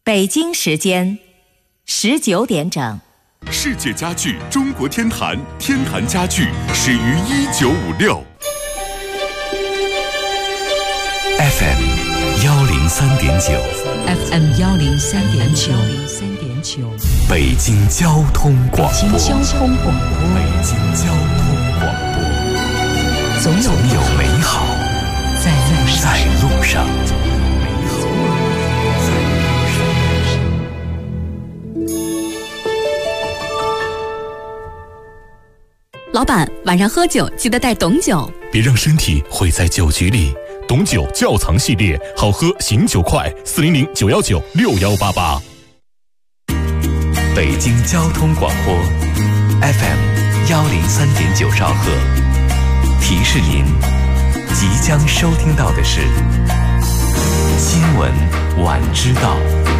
北京时间19点整。 世界家具中国天坛，天坛家具始于1956。FM 103.9 FM 103.9， 北京交通广播。 北京交通广播，总有美好在路上。 老板，晚上喝酒记得带董酒， 别让身体毁在酒局里。董酒窖藏系列，好喝醒酒快，400 919 6188。 北京交通广播 FM 103.9兆赫，提示您即将收听到的是新闻晚知道。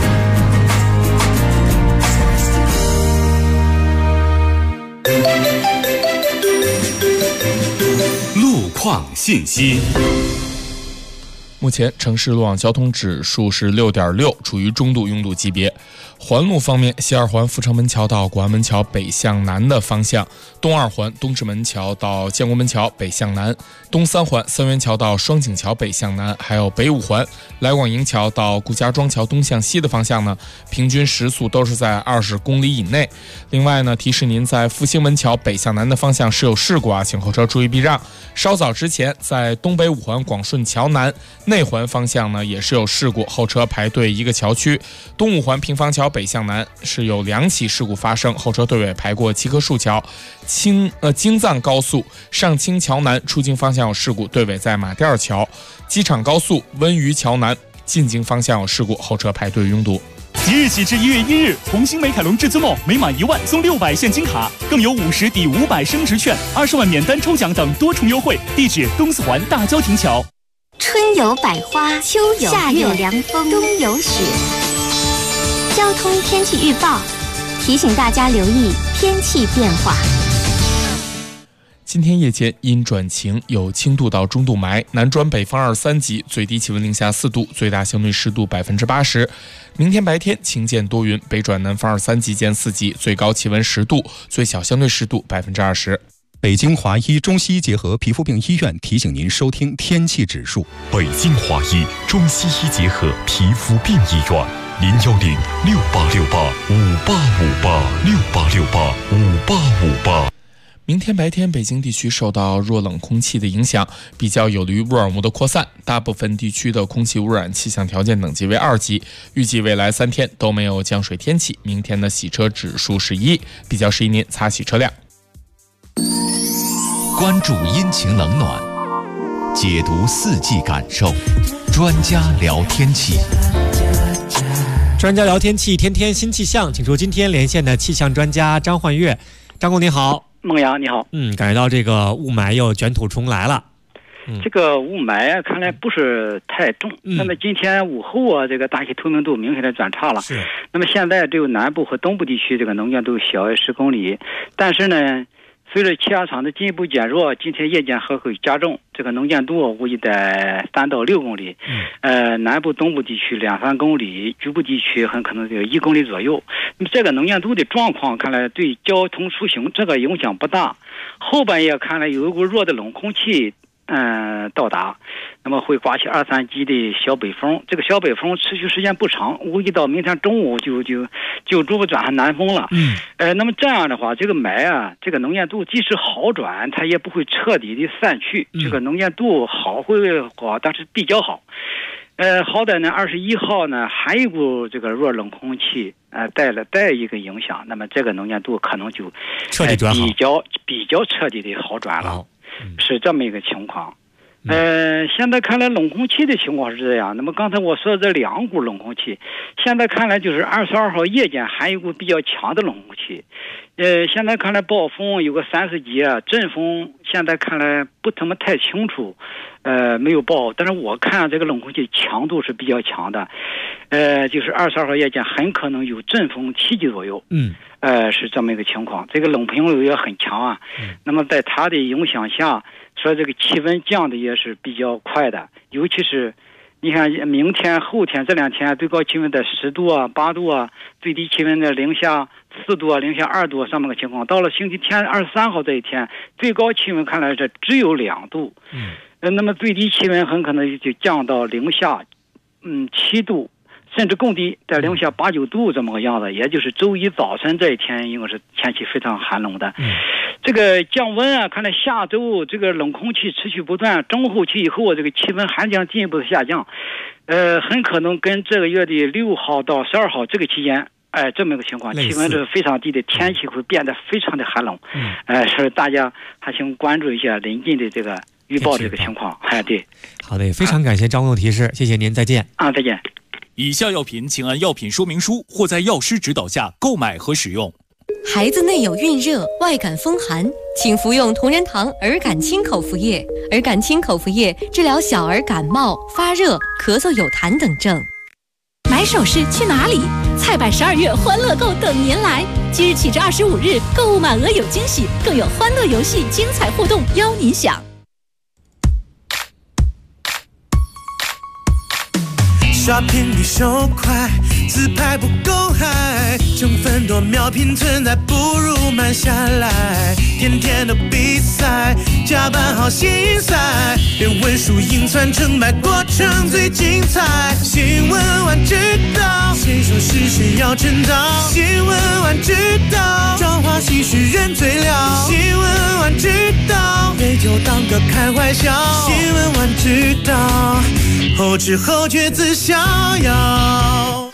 路况信息。 目前城市路网交通指数是6.6，处于中度拥堵级别。环路方面，西二环阜成门桥到广安门桥北向南的方向，东二环东直门桥到建国门桥北向南，东三环三元桥到双井桥北向南，还有北五环来广营桥到顾家庄桥东向西的方向呢，平均时速都是在20公里以内。另外呢，提示您在复兴门桥北向南的方向是有事故啊，请后车注意避让。稍早之前，在东北五环广顺桥南内环方向呢也是有事故，后车排队一个桥区。东五环平房桥北向南是有2起事故发生，后车队尾排过七棵树桥。京藏高速上清桥南出京方向有事故，队尾在马甸桥。机场高速温榆桥南进京方向有事故，后车排队拥堵。 即日起至1月1日，红星美凯龙至尊梦每满1万送600现金卡，更有50抵500升值券、20万免单抽奖等多重优惠。地址东四环大郊亭桥。 春有百花，秋有夏有凉风，冬有雪。交通天气预报提醒大家留意天气变化。 今天夜间阴转晴，有轻度到中度霾，南转北风23级，最低气温零下4度，最大相对湿度80%。明天白天晴间多云，北转南风23级见4级，最高气温10度，最小相对湿度20%。 北京华医中西医结合皮肤病医院提醒您收听天气指数。 北京华医中西医结合皮肤病医院，010 6868 5858 6868 5858。 明天白天，北京地区受到弱冷空气的影响，比较有利于污染物的扩散，大部分地区的空气污染气象条件等级为2级。预计未来3天都没有降水天气，明天的洗车指数是1，比较适宜您擦洗车辆。 关注阴晴冷暖，解读四季感受，专家聊天气。 专家聊天气，天天新气象，请出今天连线的气象专家张焕月。张工您好。 孟阳你好。 感觉到这个雾霾又卷土重来了。 这个雾霾看来不是太重，那么今天午后啊，这个大气透明度明显的转差了。 是。那么现在只有南部和东部地区这个能见度小于10公里，但是呢，随着气压场的进一步减弱，今天夜间还会加重，这个能见度估计在3到6公里。南部、东部地区2、3公里，局部地区很可能有1公里左右。那么这个能见度的状况看来对交通出行这个影响不大。后半夜看来有一股弱的冷空气到达，那么会刮起2、3级的小北风，这个小北风持续时间不长，估计到明天中午就逐步转向南风了。那么这样的话，这个霾啊，这个能见度即使好转，它也不会彻底的散去。这个能见度好会好，但是比较好。好歹呢，21号呢还有一股这个弱冷空气带一个影响，那么这个能见度可能就彻底转好， 比较彻底的好转了。是这么一个情况。现在看来冷空气的情况是这样。那么刚才我说的这2股冷空气，现在看来就是22号夜间还有一股比较强的冷空气。现在看来暴风有个3、4级啊，阵风现在看来不怎么太清楚，没有报，但是我看这个冷空气强度是比较强的，就是22号夜间很可能有阵风7级左右。是这么一个情况。这个冷平流也很强啊。那么在它的影响下，说这个气温降的也是比较快的，尤其是你看明天、后天这2天最高气温在10度啊、8度啊，最低气温在零下4度啊、零下2度这么个情况。到了星期天23号这一天，最高气温看来是只有2度，那么最低气温很可能就降到零下7度。甚至更低，在零下8、9度这么个样子，也就是周一早晨这一天应该是天气非常寒冷的。这个降温啊，看来下周这个冷空气持续不断，中后期以后这个气温还将进一步的下降，很可能跟这个月的6号到12号这个期间，这么一个情况，气温是非常低的，天气会变得非常的寒冷。所以大家还请关注一下临近的这个预报这个情况。对， 好的，非常感谢张工的提示，谢谢您，再见。 再见。 以下药品请按药品说明书或在药师指导下购买和使用。 孩子内有孕热、外感风寒，请服用同仁堂儿感清口服液。儿感清口服液治疗小儿感冒、发热、咳嗽、有痰等症。 买首饰去哪里？菜百12月欢乐购等您来！即日起至25日，购物满额有惊喜，更有欢乐游戏、精彩互动邀您享。 刷屏率手快，自拍不够嗨，成分多秒拼存在，不如慢下来。天天的比赛，加班好心塞，连文书印传成败，过程最精彩。新闻晚知道，谁说是谁要称道？新闻晚知道，彰化戏曲人最了。新闻晚知道，杯酒当歌开怀笑。新闻晚知道，后知后觉自逍遥。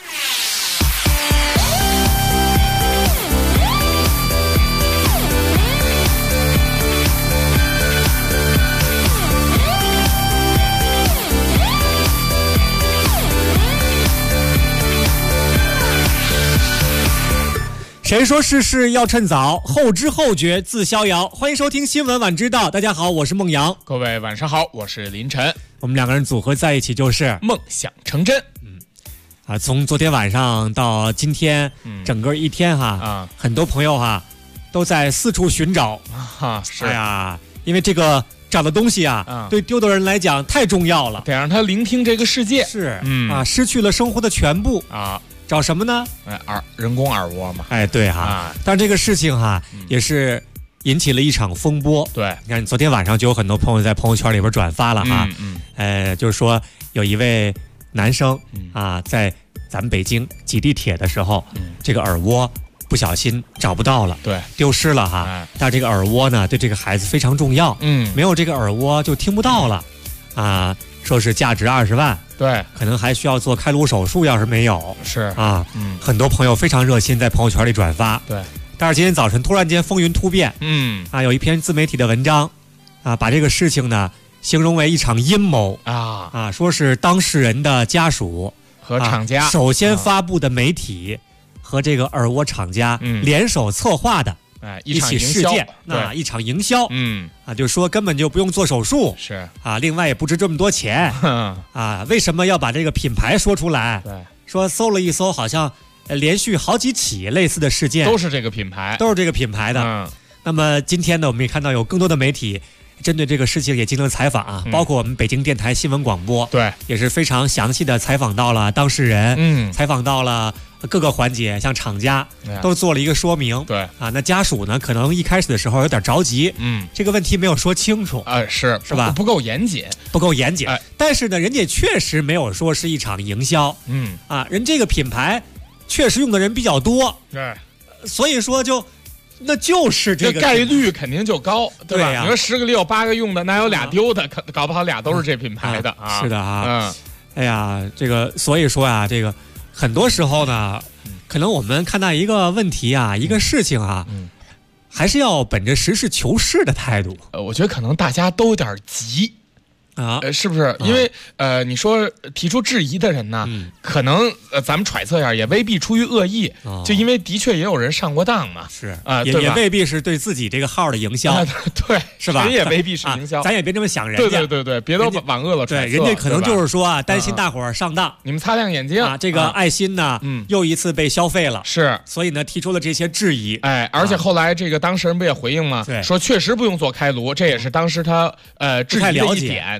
谁说事事要趁早，后知后觉自逍遥。欢迎收听新闻晚知道，大家好，我是孟阳。 各位晚上好，我是林晨。 我们2个人组合在一起就是梦想成真。 从昨天晚上到今天，整个一天很多朋友都在四处寻找是因为这个找的东西对丢的人来讲太重要了， 得让他聆听这个世界。 是失去了生活的全部找什么呢？ 人工耳蜗嘛。 对但这个事情也是引起了一场风波。 对， 你看昨天晚上就有很多朋友在朋友圈里边转发了就是说有一位男生在咱们北京挤地铁的时候，这个耳蜗不小心找不到了， 对， 丢失了但这个耳蜗呢，对这个孩子非常重要，没有这个耳蜗就听不到了说是价值20万， 对， 可能还需要做开颅手术，要是没有， 是很多朋友非常热心在朋友圈里转发， 对。 但是今天早晨突然间风云突变，有一篇自媒体的文章把这个事情呢形容为一场阴谋说是当事人的家属和厂家首先发布的媒体和这个耳蜗厂家联手策划的一起事件，一场营销，就说根本就不用做手术， 是另外也不值这么多钱为什么要把这个品牌说出来？ 对， 说搜了一搜，好像连续好几起类似的事件都是这个品牌的。那么今天呢，我们也看到有更多的媒体针对这个事情也进行了采访包括我们北京电台新闻广播， 对， 也是非常详细的采访到了当事人，采访到了各个环节，像厂家都做了一个说明， 对那家属呢，可能一开始的时候有点着急，这个问题没有说清楚， 是吧？ 不够严谨， 但是呢，人家确实没有说是一场营销，人这个品牌确实用的人比较多， 对， 所以说那就是这个概率肯定就高，对吧？ 你说10个里有8个用的，那有俩丢的，搞不好俩都是这品牌的是的哎呀，这个所以说这个很多时候呢，可能我们看到一个问题一个事情还是要本着实事求是的态度。 我觉得可能大家都有点急。是不是？因为你说提出质疑的人呢，可能咱们揣测一下，也未必出于恶意，就因为的确也有人上过当嘛， 是也未必是对自己这个号的营销， 对， 是吧？ 人也未必是营销， 咱也别这么想人家， 对，别都往恶了揣测， 人家可能就是说担心大伙儿上当， 你们擦亮眼睛这个爱心呢，又一次被消费了， 是， 所以呢提出了这些质疑， 而且后来这个当事人不也回应吗？说确实不用做开颅，这也是当时他质疑的一点。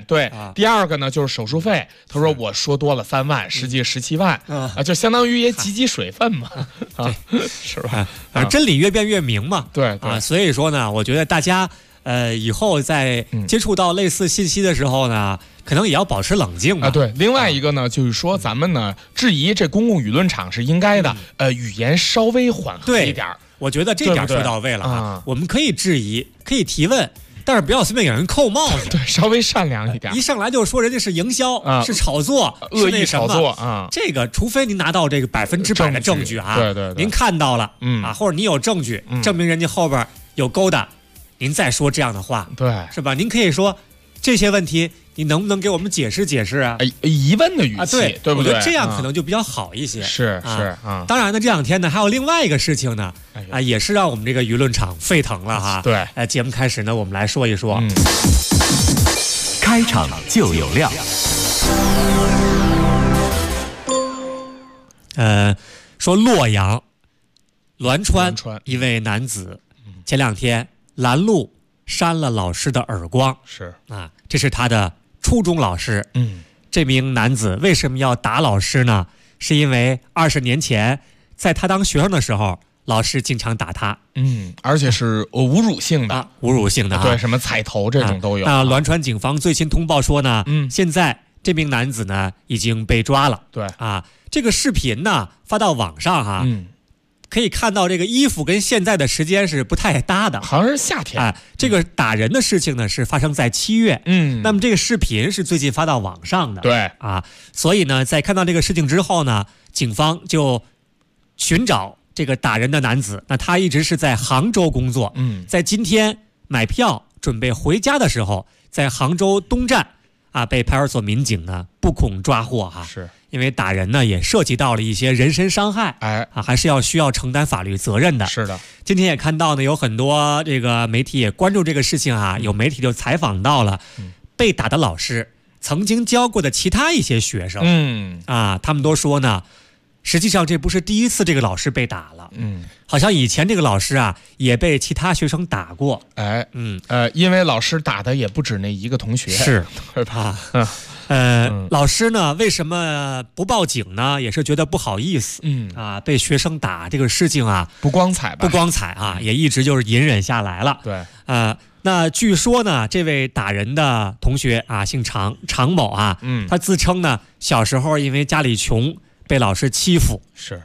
对，第二个呢就是手术费，他说我说多了3万，实际17万就相当于也挤水分嘛，是吧？ 真理越辩越明嘛。 对所以说呢，我觉得大家以后在接触到类似信息的时候呢，可能也要保持冷静吧。 对，另外一个呢，就是说咱们呢质疑这公共舆论场是应该的，语言稍微缓和一点。 我觉得这点说到位了啊。我们可以质疑，可以提问，但是不要随便给人扣帽子。 对，稍微善良一点。 一上来就说人家是营销，是炒作， 恶意炒作啊。 这个除非您拿到这个100%的证据啊， 对， 您看到了，或者你有证据证明人家后边有勾搭，您再说这样的话， 对， 是吧？您可以说这些问题，你能不能给我们解释解释啊？ 疑问的语气，对不对？ 我觉得这样可能就比较好一些。 是当然呢，这两天呢，还有另外一个事情呢，也是让我们这个舆论场沸腾了哈。 对， 节目开始呢，我们来说一说。 开场就有料。 说洛阳栾川一位男子，前2天拦路扇了老师的耳光， 是啊，这是他的初中老师。这名男子为什么要打老师呢？是因为20年前在他当学生的时候，老师经常打他。 而且是侮辱性的， 侮辱性的， 对，什么踩头这种都有。 栾川警方最新通报说呢，现在这名男子呢已经被抓了。 对这个视频呢发到网上哈。可以看到这个衣服跟现在的时间是不太搭的， 好像是夏天。 这个打人的事情呢是发生在7月，那么这个视频是最近发到网上的， 对所以呢，在看到这个事情之后呢，警方就寻找这个打人的男子。那他一直是在杭州工作，在今天买票准备回家的时候，在杭州东站被派出所民警呢不恐抓获是。 因为打人呢也涉及到了一些人身伤害，还是需要承担法律责任的。 是的， 今天也看到呢，有很多这个媒体也关注这个事情有媒体就采访到了被打的老师曾经教过的其他一些学生，他们都说呢，实际上这不是第一次这个老师被打了，好像以前这个老师也被其他学生打过， 因为老师打的也不止那一个同学， 是， 对吧？ 老师呢为什么不报警呢？也是觉得不好意思，被学生打这个事情不光彩吧？ 不光彩也一直就是隐忍下来了。 对， 那据说呢，这位打人的同学姓常某他自称呢小时候因为家里穷被老师欺负， 是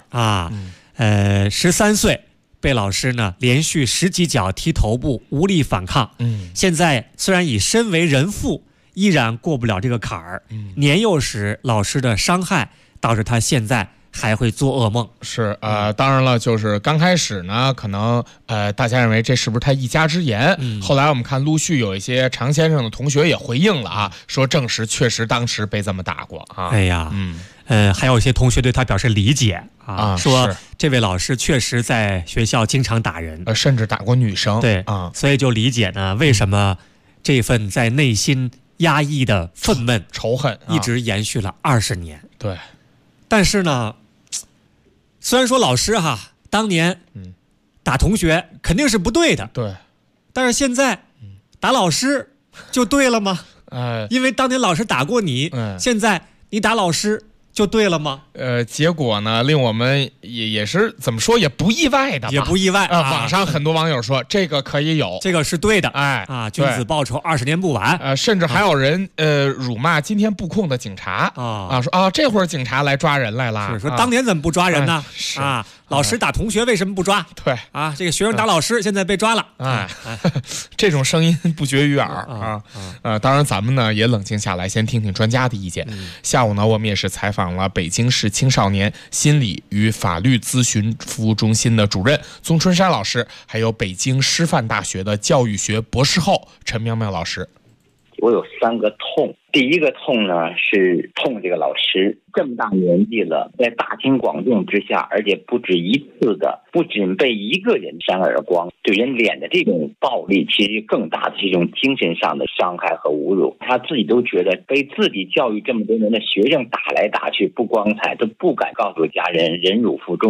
13岁被老师呢连续10几脚踢头部，无力反抗。现在虽然已身为人父，依然过不了这个坎儿。年幼时老师的伤害导致他现在还会做噩梦。 是当然了，就是刚开始呢，可能大家认为这是不是他一家之言？后来我们看陆续有一些常先生的同学也回应了说证实确实当时被这么打过哎呀，还有一些同学对他表示理解说这位老师确实在学校经常打人， 甚至打过女生。 对所以就理解呢为什么这份在内心压抑的愤懑仇恨一直延续了20年。 对， 但是呢，虽然说老师当年打同学肯定是不对的， 对， 但是现在打老师就对了吗？因为当年老师打过你，现在你打老师就对了吗？ 结果呢，令我们也是怎么说也不意外的吧， 也不意外网上很多网友说这个可以有， 这个是对的，君子报仇20年不晚。 甚至还有人辱骂今天布控的警察说这会儿警察来抓人来了， 是说当年怎么不抓人呢？老师打同学为什么不抓？ 对这个学生打老师现在被抓了。 这种声音不绝于耳当然咱们呢也冷静下来，先听听专家的意见。下午呢我们也是采访了北京市青少年心理与法律咨询服务中心的主任宗春山老师，还有北京师范大学的教育学博士后陈苗苗老师。 我有3个痛，第一个痛呢是痛这个老师这么大年纪了，在大庭广众之下，而且不止一次的，不仅被一个人扇耳光，对人脸的这种暴力，其实更大的是一种精神上的伤害和侮辱。他自己都觉得被自己教育这么多年的学生打来打去不光彩，都不敢告诉家人，忍辱负重的。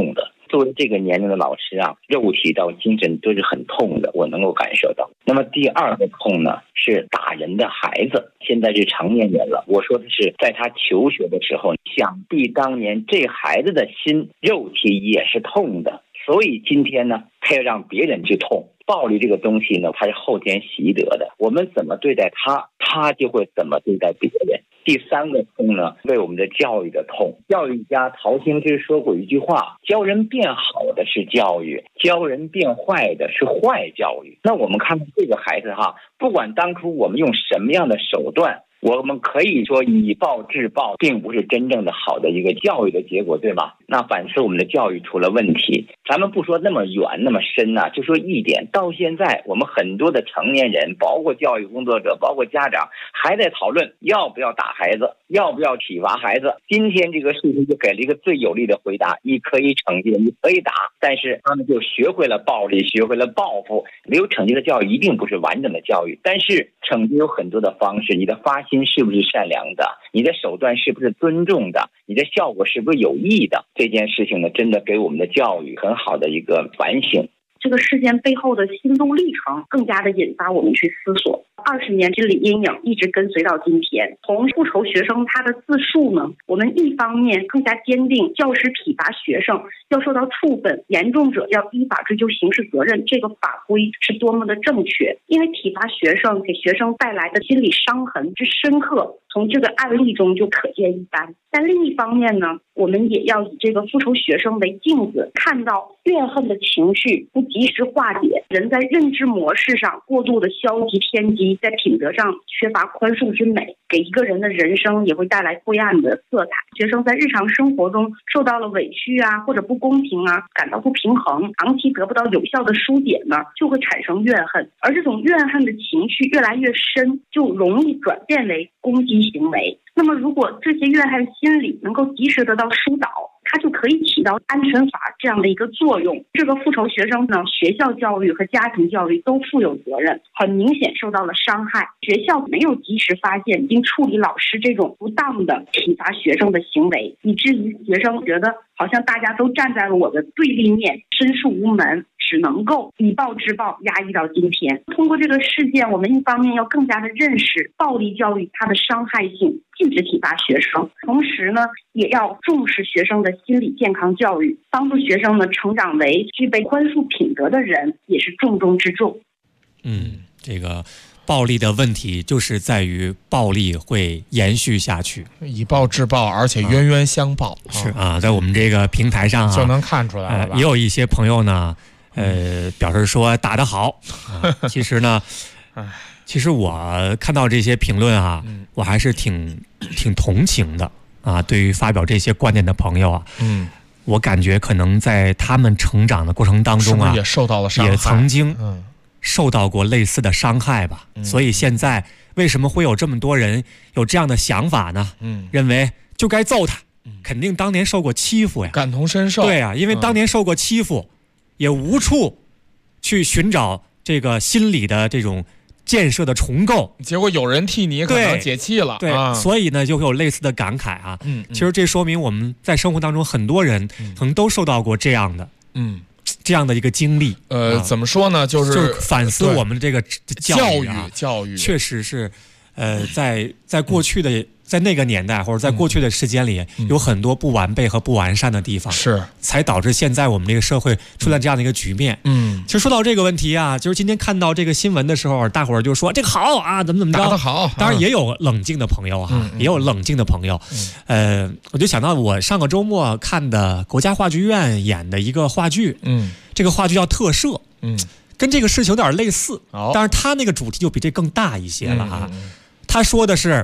作为这个年龄的老师啊，肉体到精神都是很痛的，我能够感受到。那么第二个痛呢，是打人的孩子，现在是成年人了。我说的是在他求学的时候，想必当年这孩子的心肉体也是痛的，所以今天呢，他要让别人去痛。暴力这个东西呢，它是后天习得的，我们怎么对待他，他就会怎么对待别人。第三个痛呢，为我们的教育的痛。教育家陶行知说过一句话，教人变好的是教育，教人变坏的是坏教育。那我们看看这个孩子哈，不管当初我们用什么样的手段，我们可以说以暴制暴，并不是真正的好的一个教育的结果，对吧？那反是我们的教育出了问题。咱们不说那么远那么深啊，就说一点，到现在我们很多的成年人，包括教育工作者，包括家长，还在讨论要不要打孩子，要不要体罚孩子。今天这个事情就给了一个最有力的回答，你可以惩戒，你可以打，但是他们就学会了暴力，学会了报复。没有惩戒的教育一定不是完整的教育，但是惩戒有很多的方式，你的发心是不是善良的，你的手段是不是尊重的，你的效果是不是有益的。这件事情呢，真的给我们的教育很好的一个反省。 这个事件背后的心路历程更加的引发我们去思索。20年心理阴影一直跟随到今天。从复仇学生他的自述呢，我们一方面更加坚定教师体罚学生要受到处分，严重者要依法追究刑事责任，这个法规是多么的正确。因为体罚学生给学生带来的心理伤痕之深刻，从这个案例中就可见一斑。但另一方面呢，我们也要以这个复仇学生为镜子，看到怨恨的情绪不及时化解，人在认知模式上过度的消极偏激，在品德上缺乏宽恕之美，给一个人的人生也会带来灰暗的色彩。学生在日常生活中受到了委屈啊，或者不公平啊，感到不平衡，长期得不到有效的疏解呢，就会产生怨恨，而这种怨恨的情绪越来越深，就容易转变为攻击行为。那么如果这些怨恨心理能够及时得到疏导，它就可以起到安全法这样的一个作用。这个复仇学生呢，学校教育和家庭教育都负有责任，很明显受到了伤害。学校没有及时发现并处理老师这种不当的体罚学生的行为，以至于学生觉得好像大家都站在了我的对立面，申诉无门，只能够以暴制暴，压抑到今天。通过这个事件，我们一方面要更加的认识暴力教育它的伤害性，禁止体罚学生，同时呢，也要重视学生的心理健康教育，帮助学生呢成长为具备宽恕品德的人，也是重中之重。 这个暴力的问题就是在于暴力会延续下去， 以暴制暴，而且冤冤相报。 是啊，在我们这个平台上就能看出来了吧。 也有一些朋友呢，表示说打得好。其实呢，其实我看到这些评论啊，我还是挺同情的啊。对于发表这些观点的朋友啊，我感觉可能在他们成长的过程当中啊， 是不是也受到了伤害， 也曾经受到过类似的伤害吧。所以现在为什么会有这么多人有这样的想法呢？认为就该揍他，肯定当年受过欺负呀， 感同身受。 对啊，因为当年受过欺负，也无处去寻找这个心理的这种建设的重构， 结果有人替你可能解气了。 对，所以呢就会有类似的感慨啊。其实这说明我们在生活当中很多人可能都受到过这样的这样的一个经历。 怎么说呢，就是反思我们这个教育确实是在过去的在那个年代或者在过去的时间里，有很多不完备和不完善的地方， 是才导致现在我们这个社会出现这样的一个局面。其实说到这个问题啊，就是今天看到这个新闻的时候，大伙儿就说这个好啊，怎么着打得好。 当然也有冷静的朋友啊，也有冷静的朋友。我就想到我上个周末看的国家话剧院演的一个话剧，这个话剧叫《特赦》，跟这个事情有点类似，但是他那个主题就比这更大一些了啊。他说的是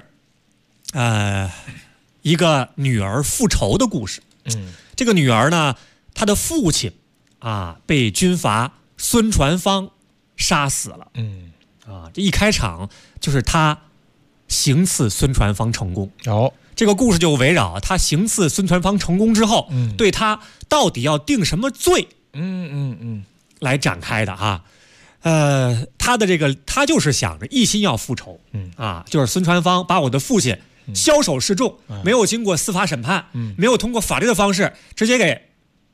一个女儿复仇的故事。这个女儿呢，她的父亲啊被军阀孙传芳杀死了。这一开场就是他行刺孙传芳成功。这个故事就围绕他行刺孙传芳成功之后，对他到底要定什么罪，来展开的啊。他就是想着一心要复仇，就是孙传芳把我的父亲枭首示众，没有经过司法审判，没有通过法律的方式直接给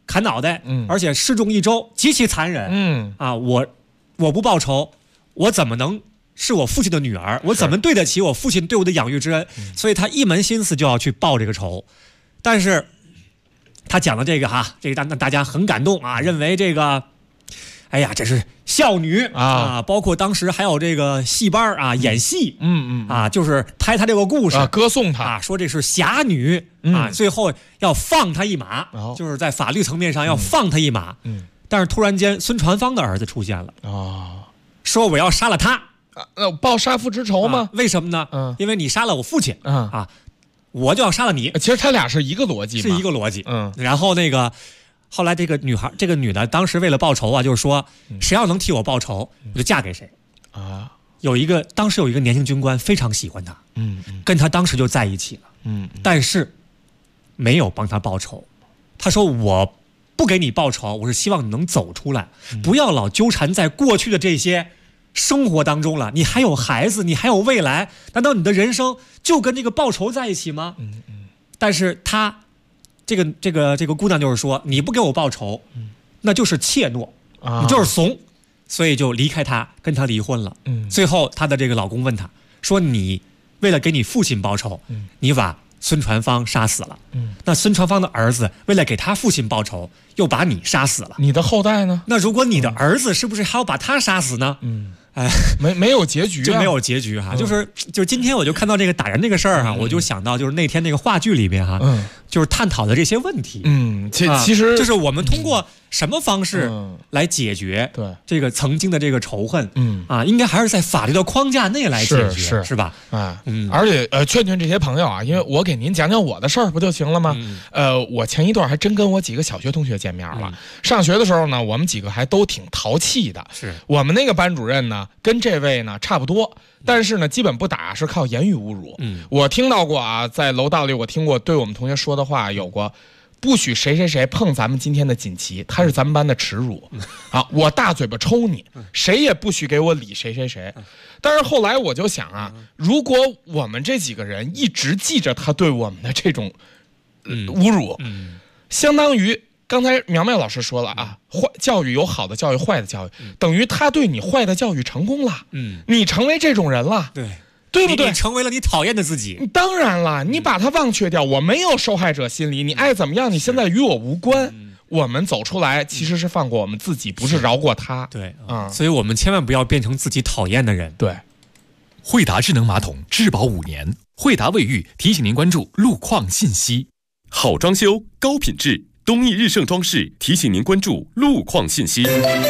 砍脑袋，而且示众一周，极其残忍。我不报仇，我怎么能是我父亲的女儿？我怎么对得起我父亲对我的养育之恩？所以他一门心思就要去报这个仇。但是他讲的这个这个大家很感动啊，认为这个，哎呀，这是孝女啊，包括当时还有这个戏班演戏，就是拍他这个故事， 歌颂他说这是侠女最后要放他一马，就是在法律层面上要放他一马。但是突然间，孙传芳的儿子出现了说我要杀了他， 报杀父之仇吗？ 为什么呢？因为你杀了我父亲我就要杀了你。 其实他俩是一个逻辑， 是一个逻辑。然后后来这个女的当时为了报仇就是说，谁要能替我报仇，我就嫁给谁啊。当时有一个年轻军官非常喜欢她，跟她当时就在一起了，但是没有帮她报仇。他说我不给你报仇，我是希望你能走出来，不要老纠缠在过去的这些生活当中了。你还有孩子，你还有未来，难道你的人生就跟这个报仇在一起吗？但是他这个姑娘就是说，你不给我报仇，那就是怯懦，你就是怂，所以就离开他，跟他离婚了。最后他的这个老公问他说，你为了给你父亲报仇，你把孙传芳杀死了，那孙传芳的儿子为了给他父亲报仇，又把你杀死了， 你的后代呢？ 那如果你的儿子是不是还要把他杀死呢？ 没有结局， 就没有结局就是今天我就看到这个打人这个事儿我就想到就是那天那个话剧里面就是探讨的这些问题。 其实就是我们通过什么方式来解决这个曾经的这个仇恨应该还是在法律的框架内来解决，是吧？ 而且劝劝这些朋友因为我给您讲讲我的事儿不就行了吗？我前一段还真跟我几个小学同学见面了。上学的时候呢，我们几个还都挺淘气的。 是我们那个班主任呢，跟这位呢差不多，但是呢，基本不打，是靠言语侮辱。我听到过在楼道里我听过对我们同学说的话有过。不许谁谁谁碰咱们今天的锦旗，他是咱们班的耻辱我大嘴巴抽你，谁也不许给我理谁谁谁。但是后来我就想如果我们这几个人一直记着他对我们的这种侮辱，相当于刚才苗苗老师说了坏教育有好的教育，坏的教育，等于他对你坏的教育成功了，你成为这种人了，对不对？ 你成为了你讨厌的自己。 当然了，你把它忘却掉，我没有受害者心理，你爱怎么样，你现在与我无关。我们走出来其实是放过我们自己，不是饶过他。 对所以我们千万不要变成自己讨厌的人。 对， 惠达智能马桶质保5年，惠达卫浴提醒您关注路况信息。 好装修，高品质，东义日盛装饰提醒您关注路况信息。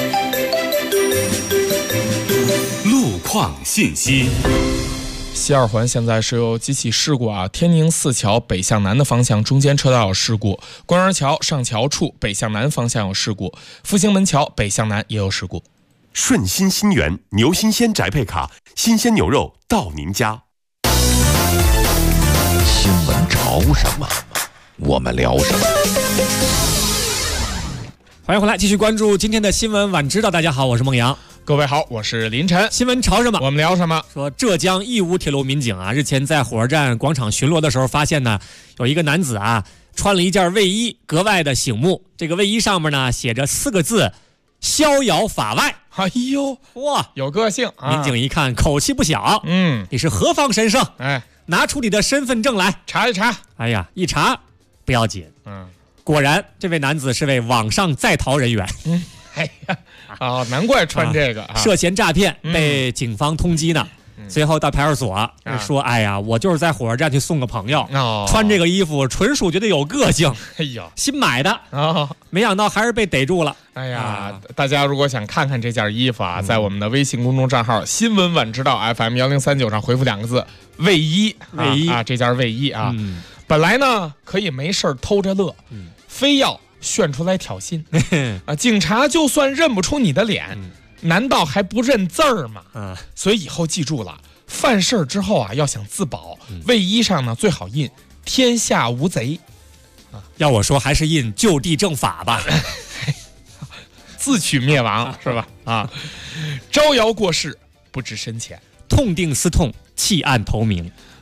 路况信息。 西二环现在是有几起事故天宁四桥北向南的方向中间车道有事故，官园桥上桥处北向南方向有事故，复兴门桥北向南也有事故。 顺心新源牛新鲜宅配卡，新鲜牛肉到您家。 新闻潮什么，我们聊什么。 欢迎回来，继续关注今天的新闻晚知道。大家好，我是孟阳。 各位好，我是林晨。 新闻潮什么？ 我们聊什么？ 说浙江义乌铁路民警日前在火车站广场巡逻的时候，发现呢有一个男子穿了一件卫衣，格外的醒目。这个卫衣上面呢写着4个字：逍遥法外。 哎呦， 哇， 有个性！ 民警一看，口气不小。你是何方神圣？拿出你的身份证来查一查。 哎呀，一查不要紧。果然，这位男子是位网上在逃人员。 哎呀，难怪穿这个涉嫌诈骗，被警方通缉呢。随后到派出所说：“哎呀，我就是在火车站去送个朋友，穿这个衣服纯属觉得有个性， 哎呦， 新买的没想到还是被逮住了。” 哎呀，大家如果想看看这件衣服在我们的微信公众账号新闻晚知道 FM1039上回复2个字卫衣，这件卫衣本来呢可以没事偷着乐，非要炫出来挑衅警察就算认不出你的脸，难道还不认字儿吗？所以以后记住了，犯事之后要想自保，卫衣上呢最好印天下无贼要我说还是印就地正法吧自取灭亡是吧？招摇过市，不知深浅， 痛定思痛，弃暗投明。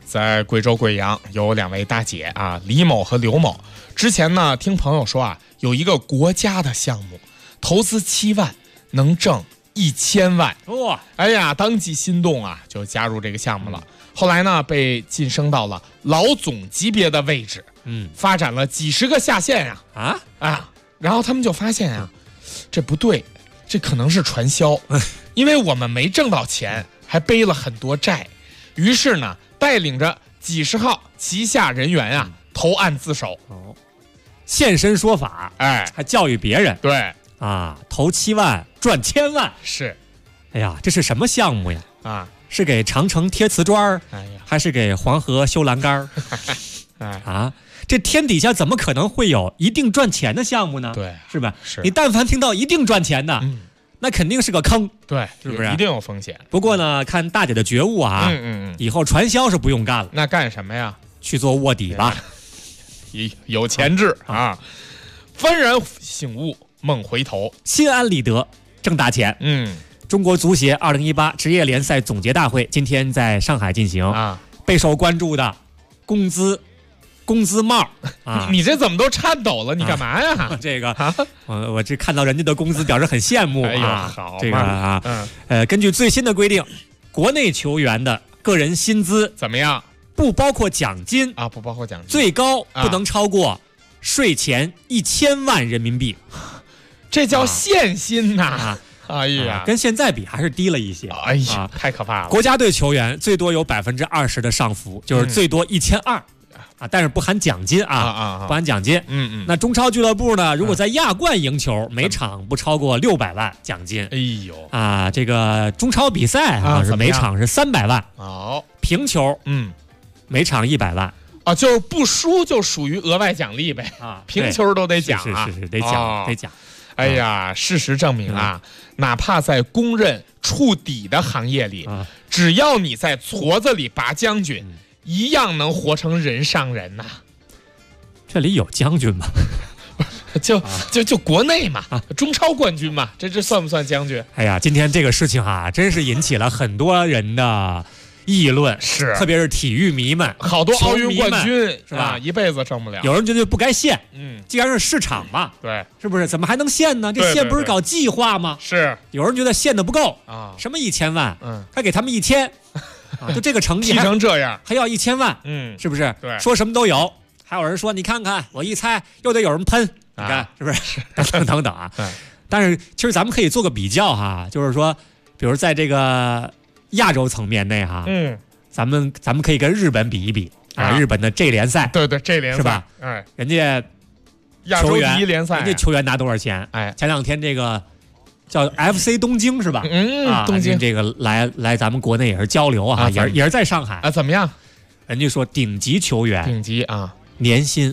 在贵州贵阳有2位大姐啊，李某和刘某。之前呢，听朋友说啊，有一个国家的项目，投资7万能挣1000万。 哇！ 哎呀，当即心动啊，就加入这个项目了。后来呢，被晋升到了老总级别的位置。发展了几10个下线呀。然后他们就发现呀，这不对，这可能是传销，因为我们没挣到钱，还背了很多债。于是呢，带领着几10号旗下人员啊，投案自首。 现身说法，还教育别人。 对啊，投7万赚1000万。 是， 哎呀，这是什么项目呀？ 啊， 是给长城贴瓷砖，还是给黄河修栏杆？啊，这天底下怎么可能会有一定赚钱的项目呢？ 对， 是吧？ 是你但凡听到一定赚钱的，那肯定是个坑。 对， 是不是？ 一定有风险。 不过呢，看大姐的觉悟啊，以后传销是不用干了。 那干什么呀？ 去做卧底吧。 有钱治啊！幡然醒悟，梦回头， 心安理得，挣大钱。中国足协2018职业联赛总结大会今天在上海进行啊，备受关注的工资帽啊， 你这怎么都颤抖了？你干嘛呀？ 这个我这看到人家的工资表示很羡慕啊。 哎呦，好这个啊，根据最新的规定，国内球员的个人薪资怎么样？ 不包括奖金啊，不包括奖金， 最高不能超过税前1000万人民币， 这叫限薪呐！哎呀， 跟现在比还是低了一些。 哎呀，太可怕了！ 国家队球员最多有20%的上浮，就是最多1200啊，但是不含奖金啊，不含奖金。那中超俱乐部呢，如果在亚冠赢球，每场不超过600万奖金。 哎呦啊，这个中超比赛啊是每场是300万。 好， 平球每场100万。 啊，就是不输就属于额外奖励呗。啊，平球都得奖啊， 是得奖得奖。 哎呀，事实证明啊，哪怕在公认触底的行业里，只要你在矬子里拔将军，一样能活成人上人呐。 这里有将军吗？ 就国内嘛，中超冠军嘛，这算不算将军？ 哎呀，今天这个事情啊，真是引起了很多人的议论， 是， 特别是体育迷们， 好多奥运冠军是吧？ 一辈子挣不了。 有人觉得不该限，既然是市场嘛， 对， 是不是？怎么还能限呢？这限不是搞计划吗？ 是。 有人觉得限的不够啊，什么1000万，还给他们1000，就这个成绩踢成这样， 还要1000万，是不是？ 对， 说什么都有。还有人说，你看看我一猜，又得有人喷，你看是不是？等等啊。但是其实咱们可以做个比较哈，就是说，比如在这个亚洲层面内哈，咱们可以跟日本比一比啊，日本的 J 联赛， 对 J 联赛是吧？人家亚洲第一联赛， 人家球员拿多少钱？前2天这个叫 FC 东京是吧？东京这个来咱们国内也是交流啊，也是在上海啊，怎么样？ 人家说顶级球员， 顶级啊， 年薪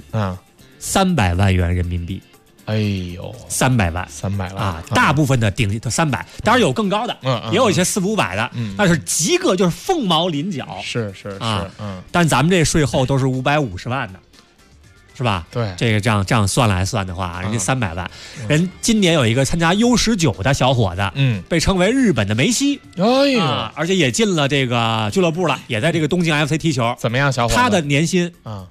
300万元人民币。 哎呦 ，300万啊！大部分的顶级都300，当然有更高的，也有一些400、500的，但是极个就是凤毛麟角。 是啊， 但咱们这税后都是550万的，是吧？ 对， 这个这样算来算的话，人家300万，人今年有一个参加 U19 的小伙子，被称为日本的梅西， 哎呦， 而且也进了这个俱乐部了，也在这个东京 FC 踢球。 怎么样，小伙子？ 他的年薪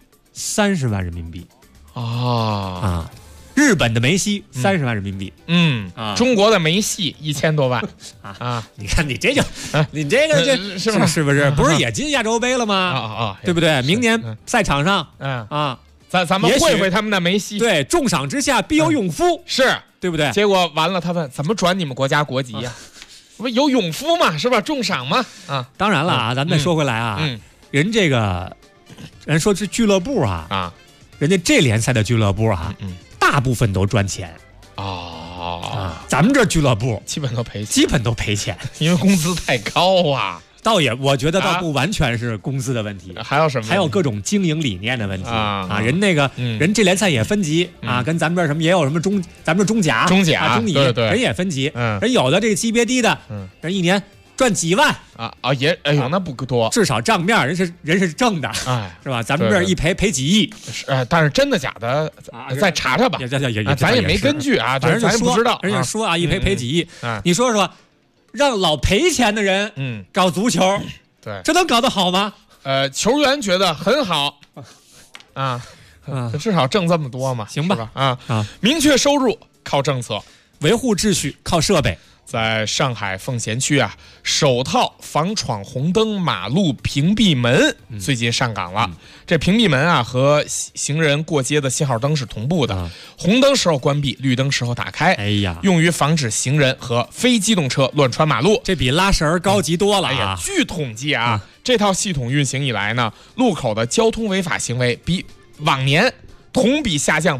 30万人民币啊。日本的梅西30万人民币， 中国的梅西1000多万啊！ 你看你这就，你这个是不是？不是也进亚洲杯了吗？对不对？明年赛场上， 咱们会会他们的梅西。 对，重赏之下必有勇夫， 是对不对？ 结果完了，他问怎么转你们国家国籍呀？不有勇夫嘛，是吧？重赏嘛啊！ 当然了啊，咱们再说回来啊，人这个人说是俱乐部人家这联赛的俱乐部大部分都赚钱咱们这俱乐部基本都赔钱，因为工资太高啊。 我觉得倒不完全是工资的问题， 还有什么？ 还有各种经营理念的问题人那个人这联赛也分级跟咱们这什么也有什么咱们这中甲、中乙，人也分级，人有的这个级别低的，人一年赚几万也哎呦那不多， 至少账面人是正的，是吧？咱们这一赔几亿， 但是真的假的再查查吧，咱也没根据啊，咱也不知道。 人家说一赔几亿，你说让老赔钱的人搞足球， 对， 这能搞得好吗？ 球员觉得很好啊，至少挣这么多嘛， 行吧？ 明确收入靠政策， 维护秩序靠设备。 在上海奉贤区啊，首套防闯红灯马路屏蔽门最近上岗了。这屏蔽门啊和行人过街的信号灯是同步的，红灯时候关闭，绿灯时候打开。 哎呀， 用于防止行人和非机动车乱穿马路。 这比拉绳高级多了啊！ 哎呀，据统计啊，这套系统运行以来呢，路口的交通违法行为比往年同比下降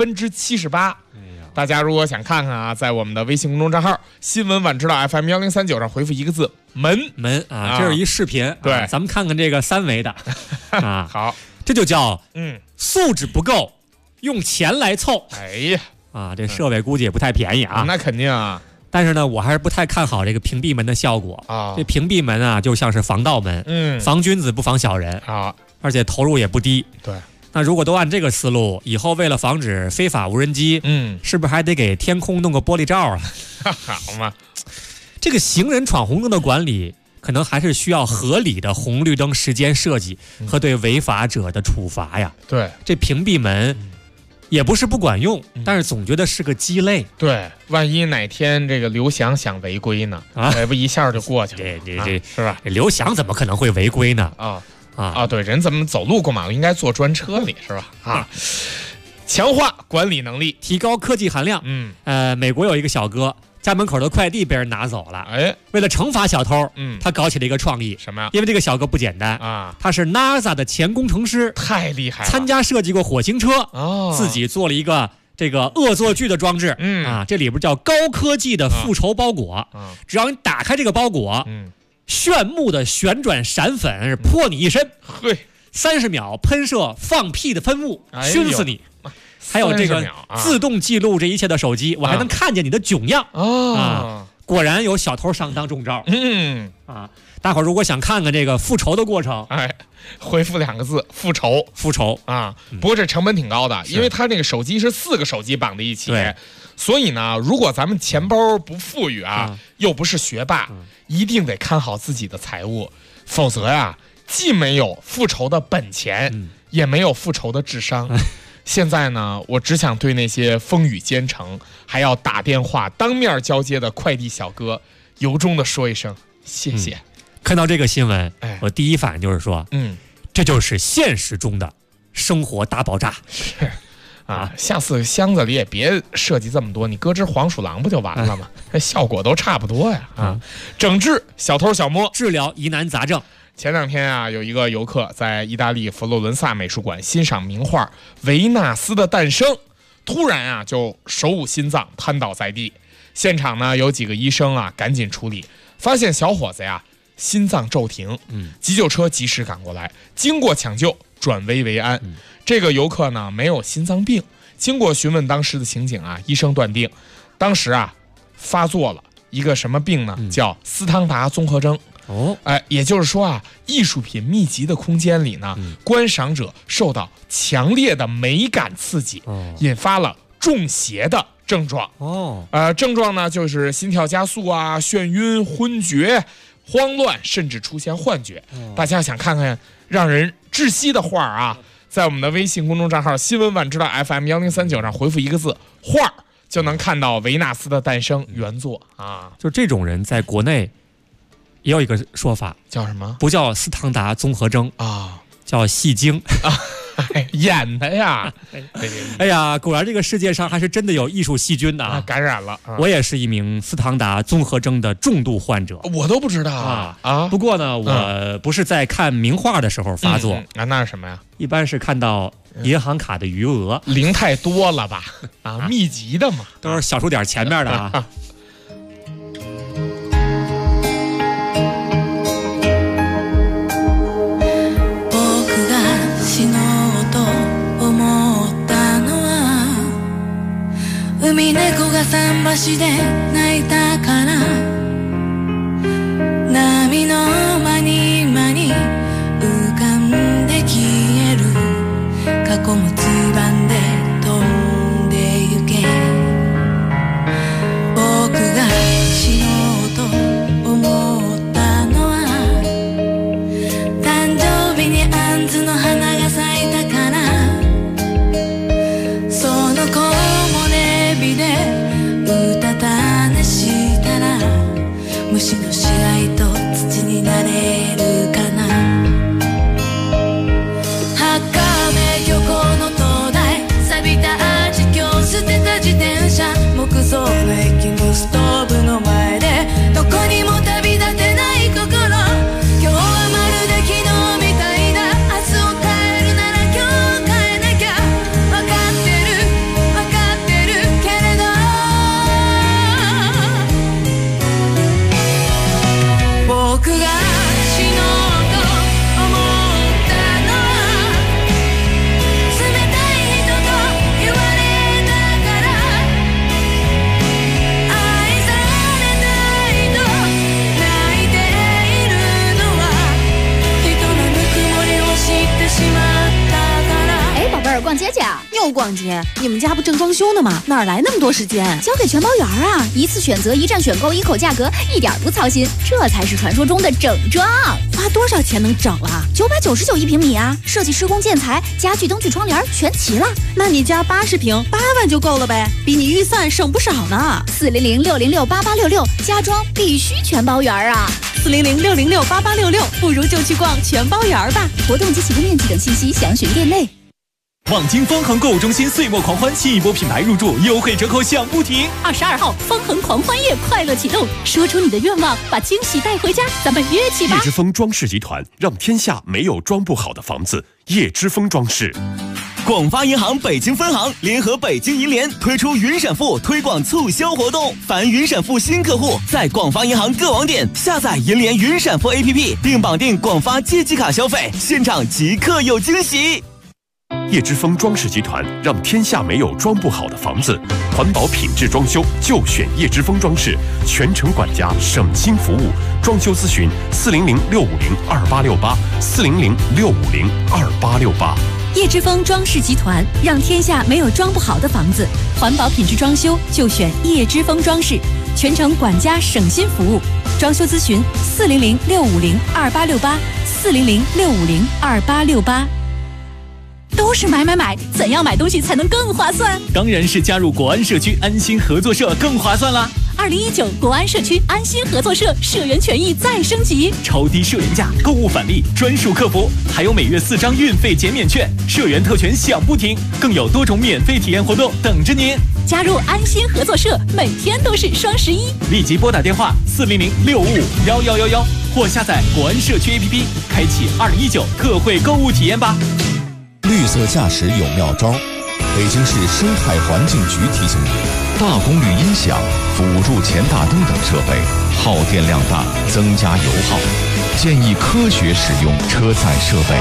78%。大家如果想看看啊，在我们的微信公众账号新闻晚知道 FM1039上回复一个字门啊，这是一视频。 对， 咱们看看这个3维的啊。 好， 这就叫素质不够，用钱来凑。 哎呀啊，这设备估计也不太便宜啊。 那肯定啊。 但是呢，我还是不太看好这个屏蔽门的效果啊。这屏蔽门啊，就像是防盗门，防君子不防小人啊， 而且投入也不低。 对。 那如果都按这个思路，以后为了防止非法无人机，是不是还得给天空弄个玻璃罩啊？ 好嘛， 这个行人闯红灯的管理，可能还是需要合理的红绿灯时间设计和对违法者的处罚呀。 对， 这屏蔽门也不是不管用，但是总觉得是个鸡肋。 对，万一哪天这个刘翔想违规呢？不一下就过去了？ 这是吧？ 刘翔怎么可能会违规呢？ 对，人怎么走路过马路应该坐专车里是吧？强化管理能力， 提高科技含量。美国有一个小哥家门口的快递被人拿走了，为了惩罚小偷，他搞起了一个创意。 什么呀？ 因为这个小哥不简单啊，他是 NASA 的前工程师， 太厉害了， 参加设计过火星车，自己做了一个这个恶作剧的装置。这里边叫高科技的复仇包裹，只要你打开这个包裹，炫目的旋转闪粉泼你一身，30秒喷射放屁的喷雾，熏死你。还有这个自动记录这一切的手机，我还能看见你的囧样果然有小偷上当中招。大伙儿如果想看看这个复仇的过程， 回复2个字：复仇。 复仇啊！不过这成本挺高的，因为它这个手机是4个手机绑在一起，所以呢，如果咱们钱包不富裕啊，又不是学霸，一定得看好自己的财务，否则呀，既没有复仇的本钱，也没有复仇的智商。现在呢，我只想对那些风雨兼程还要打电话当面交接的快递小哥，由衷的说一声谢谢。 看到这个新闻，我第一反应就是说，这就是现实中的生活大爆炸。 是啊，下次箱子里也别设计这么多，你搁只黄鼠狼不就完了吗？这效果都差不多呀。整治小偷小摸， 治疗疑难杂症。 前2天啊，有一个游客在意大利佛罗伦萨美术馆欣赏名画《维纳斯的诞生》，突然啊就手捂心脏瘫倒在地。现场呢有几个医生啊赶紧处理，发现小伙子呀心脏骤停，急救车及时赶过来，经过抢救转危为安。这个游客呢没有心脏病，经过询问当时的情景啊，医生断定当时啊发作了一个什么病呢？叫斯汤达综合征。也就是说啊，艺术品密集的空间里呢，观赏者受到强烈的美感刺激，引发了中邪的症状。症状呢就是心跳加速啊、眩晕、昏厥、慌乱，甚至出现幻觉。大家想看看让人窒息的画啊，在我们的微信公众账号新闻晚知道 FM1039上回复一个字画，就能看到维纳斯的诞生原作啊。 就这种人在国内也有一个说法， 叫什么？ 不叫斯汤达综合征啊， 叫戏精啊，演的呀。 哎呀，果然这个世界上还是真的有艺术细菌的啊， 感染了。 我也是一名斯汤达综合征的重度患者， 我都不知道啊。 不过呢，我不是在看名画的时候发作那是什么呀？ 一般是看到银行卡的余额， 零太多了吧？密集的嘛， 都是小数点前面的啊。 海猫が桟橋で泣いたから波の間に間に浮かんで消える囲むつばんで飛んでゆけ僕が死のうと思ったのは誕生日逛街，你们家不正装修呢吗？哪来那么多时间？ 交给全包园啊，一次选择，一站选购，一口价格，一点不操心，这才是传说中的整装。 花多少钱能整了 ？999一平米啊，设计、施工、建材、家具、灯具、窗帘全齐了。 那你家80平8万就够了呗，比你预算省不少呢。 400-606-8866，家装必须全包园啊。 400-606-8866，不如就去逛全包园吧。 活动及起步面积等信息详询店内。 望京方恒购物中心岁末狂欢，新一波品牌入驻，优惠折扣响不停。 22号，方恒狂欢夜快乐启动，说出你的愿望，把惊喜带回家，咱们约起吧。 叶之峰装饰集团，让天下没有装不好的房子。叶之峰装饰。 广发银行北京分行联合北京银联推出云闪付推广促销活动，凡云闪付新客户在广发银行各网点下载银联云闪付 APP， 并绑定广发借记卡消费，现场即刻有惊喜。 叶之峰装饰集团，让天下没有装不好的房子。环保品质装修就选叶之峰装饰，全程管家，省心服务。装修咨询400-650-2868，400-650-2868。 叶之峰装饰集团，让天下没有装不好的房子。环保品质装修就选叶之峰装饰，全程管家，省心服务。装修咨询400-650-2868，400-650-2868。 都是买，怎样买东西才能更划算？ 当然是加入国安社区安心合作社更划算啦 ！2019国安社区安心合作社社员权益再升级， 超低社员价，购物返利，专属客服，还有每月4张运费减免券，社员特权享不停，更有多种免费体验活动等着您。 加入安心合作社，每天都是双11。 立即拨打电话400-655-1111，或下载国安社区 APP， 开启2019特惠购物体验吧。 绿色驾驶有妙招，北京市生态环境局提醒你：大功率音响、辅助前大灯等设备耗电量大，增加油耗，建议科学使用车载设备。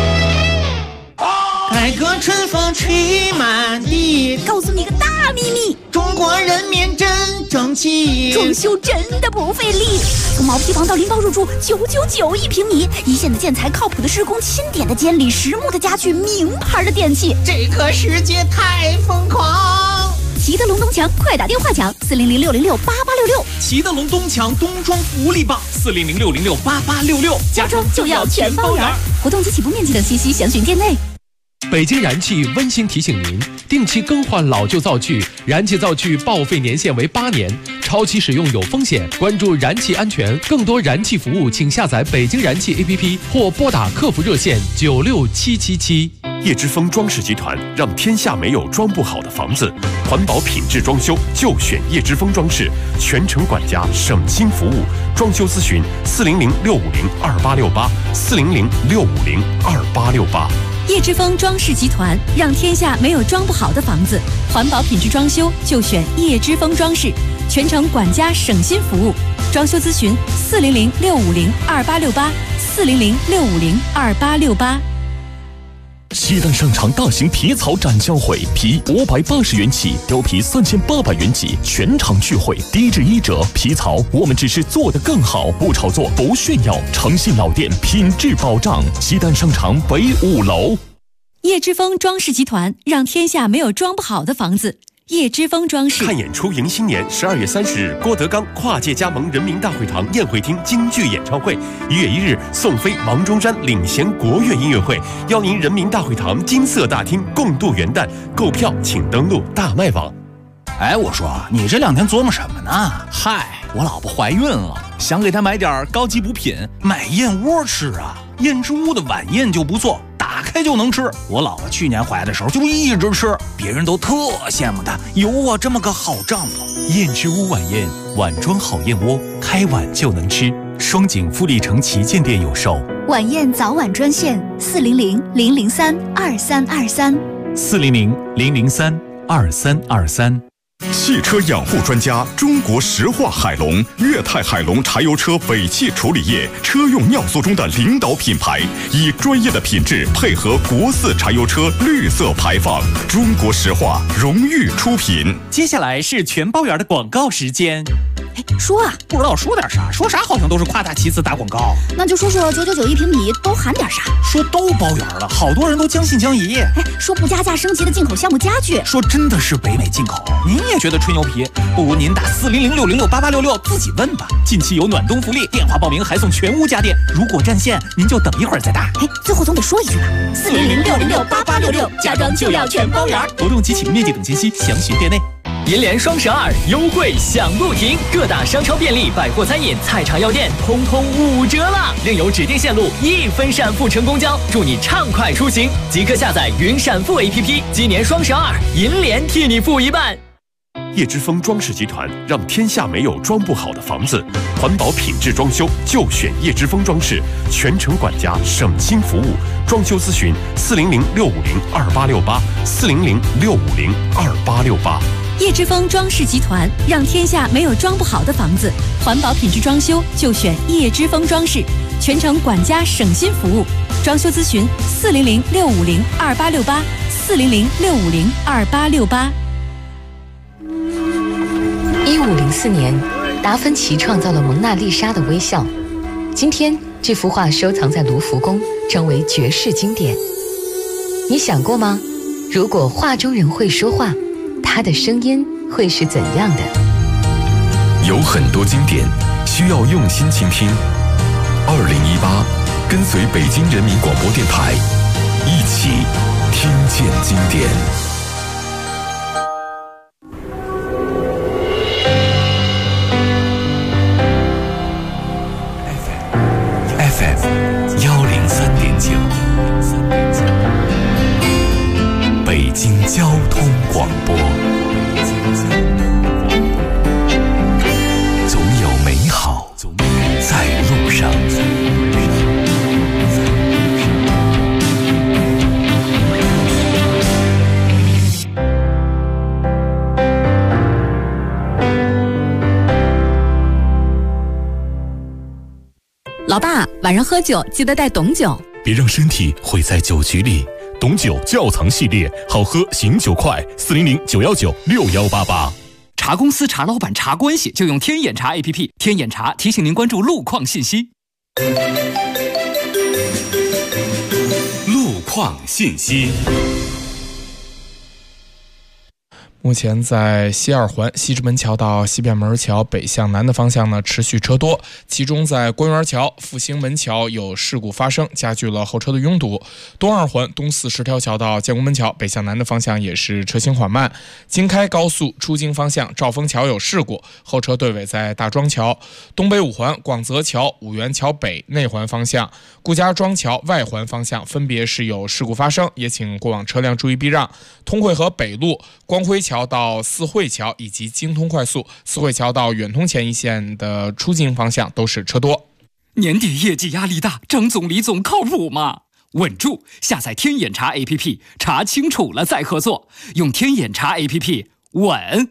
改革春风吹满地， 告诉你个大秘密， 中国人民真争气， 装修真的不费力。从毛坯房到拎包入住，999一平米，一线的建材，靠谱的施工，钦点的监理，实木的家具，名牌的电器， 这个世界太疯狂。 齐德龙东墙，快打电话抢400-606-8866。 齐德龙东墙冬装福利棒，400-606-8866。 家装就要全包圆。活动及起步面积等信息详询店内。 北京燃气温馨提醒您：定期更换老旧灶具，燃气灶具报废年限为8年，超期使用有风险。关注燃气安全，更多燃气服务，请下载北京燃气 APP 或拨打客服热线96777。 叶之峰装饰集团，让天下没有装不好的房子。环保品质装修就选叶之峰装饰，全程管家，省心服务。装修咨询400-650-2868，400-650-2868。 叶之峰装饰集团，让天下没有装不好的房子。环保品质装修就选叶之峰装饰，全程管家，省心服务。装修咨询400-650-2868，400-650-2868。 西单商场大型皮草展销会，皮580元起，貂皮3800元起，全场聚会，低至1折。皮草我们只是做得更好，不炒作，不炫耀，诚信老店，品质保障。西单商场北5楼。 叶之峰装饰集团，让天下没有装不好的房子。叶之峰装饰看演出迎新年，12月30日，郭德纲跨界加盟人民大会堂宴会厅京剧演唱会。1月1日，宋飞、王中山领衔国乐音乐会，邀您人民大会堂金色大厅共度元旦。购票请登录大麦网。 哎，我说你这2天琢磨什么呢？嗨，我老婆怀孕了，想给她买点高级补品，买燕窝吃啊。燕之屋的晚宴就不错，打开就能吃。我老婆去年怀的时候就一直吃，别人都特羡慕她有我这么个好丈夫。 燕之屋晚宴，碗装好燕窝，开碗就能吃。双井富力城旗舰店有售。 晚宴早晚专线 400-003-2323，400-003-2323。 汽车养护专家，中国石化海龙、粤泰海龙柴油车尾气处理液车用尿素中的领导品牌，以专业的品质配合国4柴油车绿色排放。中国石化荣誉出品。 接下来是全包圆的广告时间。 说啊， 不知道说点啥，说啥好像都是夸大其词打广告。 那就说说999一平米都含点啥？ 说都包圆了，好多人都将信将疑。 说不加价升级的进口项目家具， 说真的是北美进口。您也觉得吹牛皮？不如您打400-606-8866自己问吧。近期有暖冬福利，电话报名还送全屋家电。如果占线，您就等一会儿再打。 最后总得说一句吧，400-606-8866，家装就要全包圆。 活动及启动面积等信息详询店内。 银联双12优惠享不停，各大商超便利、百货餐饮、菜场药店通通5折啦！另有指定线路1分闪付乘公交，祝你畅快出行！即刻下载云闪付 APP， 今年双12，银联替你付一半。 叶之峰装饰集团让天下没有装不好的房子，环保品质装修就选叶之峰装饰，全程管家，省心服务。装修咨询400-650-2868，400-650-2868。 叶之峰装饰集团让天下没有装不好的房子，环保品质装修就选叶之峰装饰，全程管家省心服务。装修咨询400-650-2868，400-650-2868。1504年，达芬奇创造了蒙娜丽莎的微笑。今天，这幅画收藏在卢浮宫，成为绝世经典。你想过吗？如果画中人会说话，他的声音会是怎样的？ 有很多经典需要用心倾听。2018，跟随北京人民广播电台，一起听见经典。 FM103.9，北京交通广播。总有美好在路上。 老爸，晚上喝酒记得带董酒， 别让身体毁在酒局里。董酒窖藏系列，好喝醒酒快，400-919-6188。 茶公司、茶老板、茶关系，就用天眼茶 APP。天眼茶提醒您关注路况信息。 路况信息。 目前在西二环西直门桥到西便门桥北向南的方向呢，持续车多，其中在官园桥、复兴门桥有事故发生，加剧了后车的拥堵。东二环东四十条桥到建国门桥北向南的方向也是车行缓慢。京开高速出京方向兆丰桥有事故，后车队尾在大庄桥。东北五环广泽桥、五原桥北内环方向、顾家庄桥外环方向分别是有事故发生，也请过往车辆注意避让。通惠河北路、光辉桥到四惠桥以及京通快速、四惠桥到远通前一线的出京方向都是车多。 年底业绩压力大，张总李总靠谱吗？稳住！下载天眼茶 APP， 查清楚了再合作，用天眼茶 APP 稳。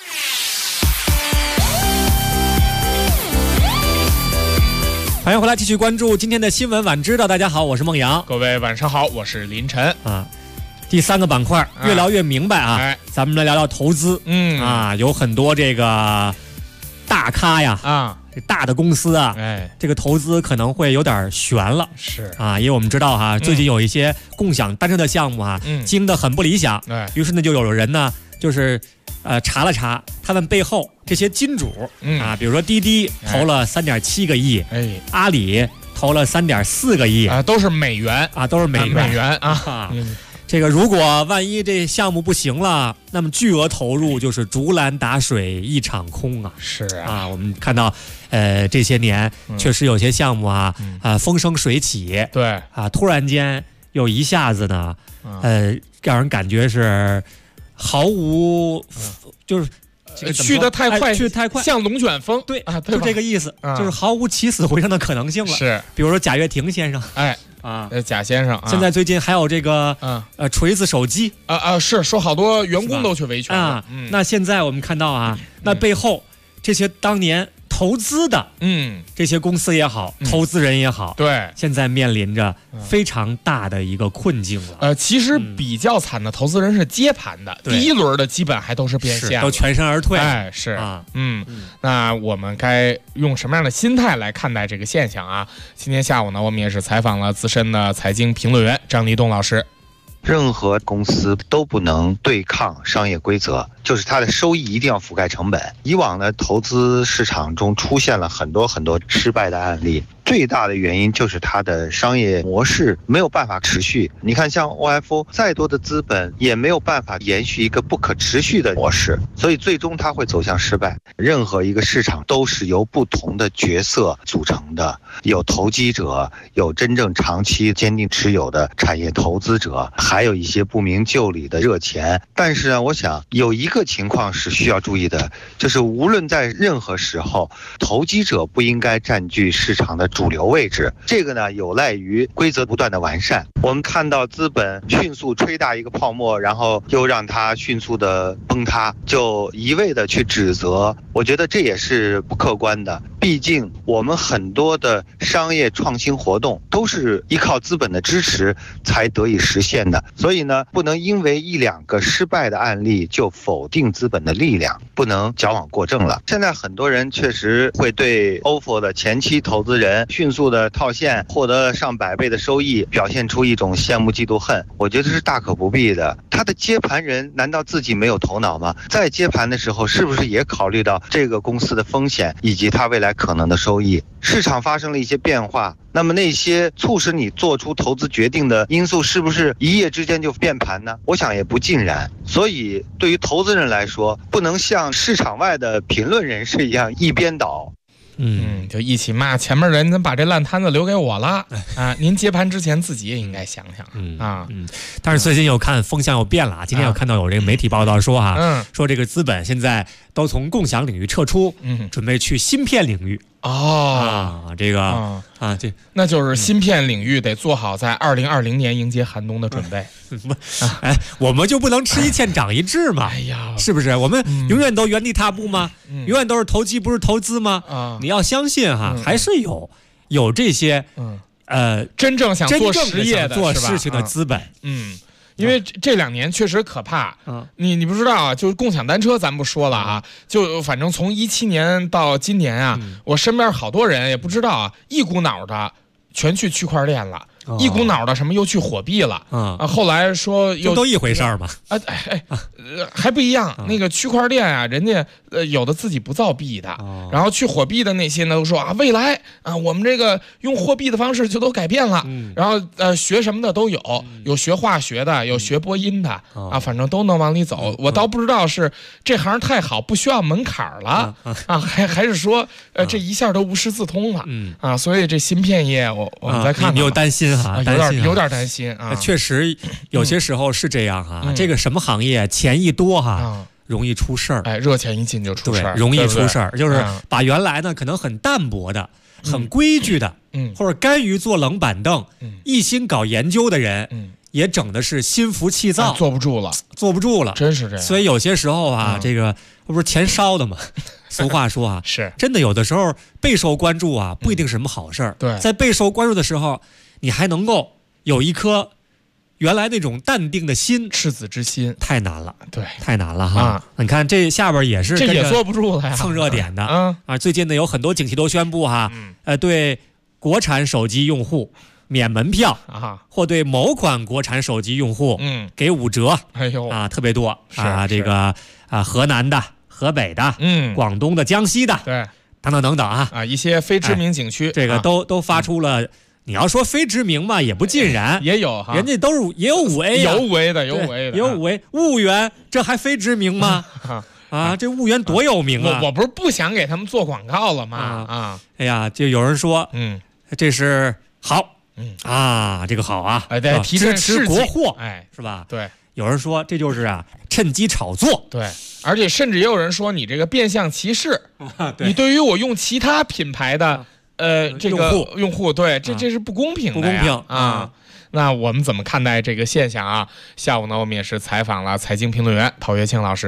欢迎回来，继续关注今天的新闻晚知道。大家好，我是孟阳。 各位晚上好，我是林晨啊。第三个板块越聊越明白啊，咱们来聊聊投资。有很多这个大咖呀大的公司啊，这个投资可能会有点悬了。 是啊，因为我们知道哈，最近有一些共享单车的项目经得很不理想。于是呢，就有人呢，就是查了查他们背后这些金主比如说滴滴投了3.7个亿，阿里投了3.4个亿都是美元都是美元这个如果万一这项目不行了，那么巨额投入就是竹篮打水一场空啊！ 是我们看到这些年确实有些项目风生水起， 对突然间又一下子呢让人感觉是毫无就是去得太快， 去太快， 像龙卷风， 对就这个意思，就是毫无起死回生的可能性了。 是， 比如说贾跃亭先生， 贾先生， 现在最近还有这个锤子手机是说好多员工都去维权那现在我们看到那背后这些当年投投资的，这些公司也好，投资人也好， 对， 现在面临着非常大的一个困境了。 其实比较惨的投资人是接盘的，第一轮的基本还都是变现， 都全身而退。 是啊，那我们该用什么样的心态来看待这个现象啊？今天下午呢，我们也是采访了资深的财经评论员张立栋老师。 任何公司都不能对抗商业规则，就是它的收益一定要覆盖成本。以往呢，投资市场中出现了很多失败的案例，最大的原因就是它的商业模式没有办法持续。你看，像 OFO 再多的资本也没有办法延续一个不可持续的模式，所以最终它会走向失败。任何一个市场都是由不同的角色组成的，有投机者，有真正长期坚定持有的产业投资者，还有一些不明就里的热钱。但是呢，我想有一个情况是需要注意的，就是无论在任何时候，投机者不应该占据市场的主流位置。这个呢，有赖于规则不断的完善。我们看到资本迅速吹大一个泡沫，然后又让它迅速的崩塌，就一味的去指责，我觉得这也是不客观的。毕竟我们很多的商业创新活动都是依靠资本的支持才得以实现的，所以呢，不能因为一两个失败的案例就否定资本的力量，不能矫枉过正了。现在很多人确实会对 OFO 的前期投资人迅速的套现，获得了上百倍的收益，表现出一种羡慕嫉妒恨，我觉得是大可不必的。他的接盘人难道自己没有头脑吗？在接盘的时候，是不是也考虑到这个公司的风险以及它未来可能的收益？市场发生了一些变化，那么那些促使你做出投资决定的因素是不是一夜之间就变盘呢？我想也不尽然。所以对于投资人来说，不能像市场外的评论人士一样一边倒。 就一起骂前面人，把这烂摊子留给我了啊！您接盘之前自己也应该想想但是最近有看风向又变了，今天有看到有这个媒体报道说说这个资本现在都从共享领域撤出，准备去芯片领域。 那就是芯片领域得做好在2020年迎接寒冬的准备。 我们就不能吃一堑长一智吗？是不是？我们永远都原地踏步吗？永远都是投机不是投资吗？你要相信还是有这些真正想做实业的做事情的资本。 因为这2年确实可怕，你不知道啊，就是共享单车咱不说了啊，就反正从17年到今年啊，我身边好多人也不知道啊，一股脑的全去区块链了。一股脑的什么又去火币了后来说又都一回事儿嘛还不一样。那个区块链啊，人家有的自己不造币的，然后去火币的那些呢都说啊，未来啊我们这个用货币的方式就都改变了，然后学什么的都有学化学的，有学播音的反正都能往里走。我倒不知道是这行太好不需要门槛了还是说这一下都无师自通了所以这芯片业我们再看， 你有担心有点担心啊。 确实有些时候是这样这个什么行业钱一多容易出事儿， 热钱一进就出事儿， 容易出事儿，就是把原来呢可能很淡薄的、很规矩的，或者甘于坐冷板凳、一心搞研究的人，也整的是心浮气躁， 坐不住了，真是这样。 所以有些时候这个不是钱烧的吗？俗话说是真的，有的时候备受关注不一定是什么好事儿。 对， 在备受关注的时候，你还能够有一颗原来那种淡定的心， 赤子之心， 太难了， 对， 太难了你看这下边也是， 这也坐不住了呀， 蹭热点的最近呢有很多景气都宣布对国产手机用户免门票或对某款国产手机用户给5折，特别多这个河南的、河北的、广东的、江西的， 对， 等等等等一些非知名景区， 这个都发出了。你要说非知名嘛，也不尽然， 也有人家都是也有5A 有5A 的，有5A 的， 有5A 务员，这还非知名吗？这务员多有名啊！ 我不是不想给他们做广告了吗？ 哎呀，就有人说，这是好，这个好对，提振支持国货，是吧？ 对， 有人说这就是趁机炒作， 对，而且甚至也有人说你这个变相歧视，你对于我用其他品牌的。这个用户对，这是不公平的， 不公平那我们怎么看待这个现象下午呢，我们也是采访了财经评论员陶跃庆老师。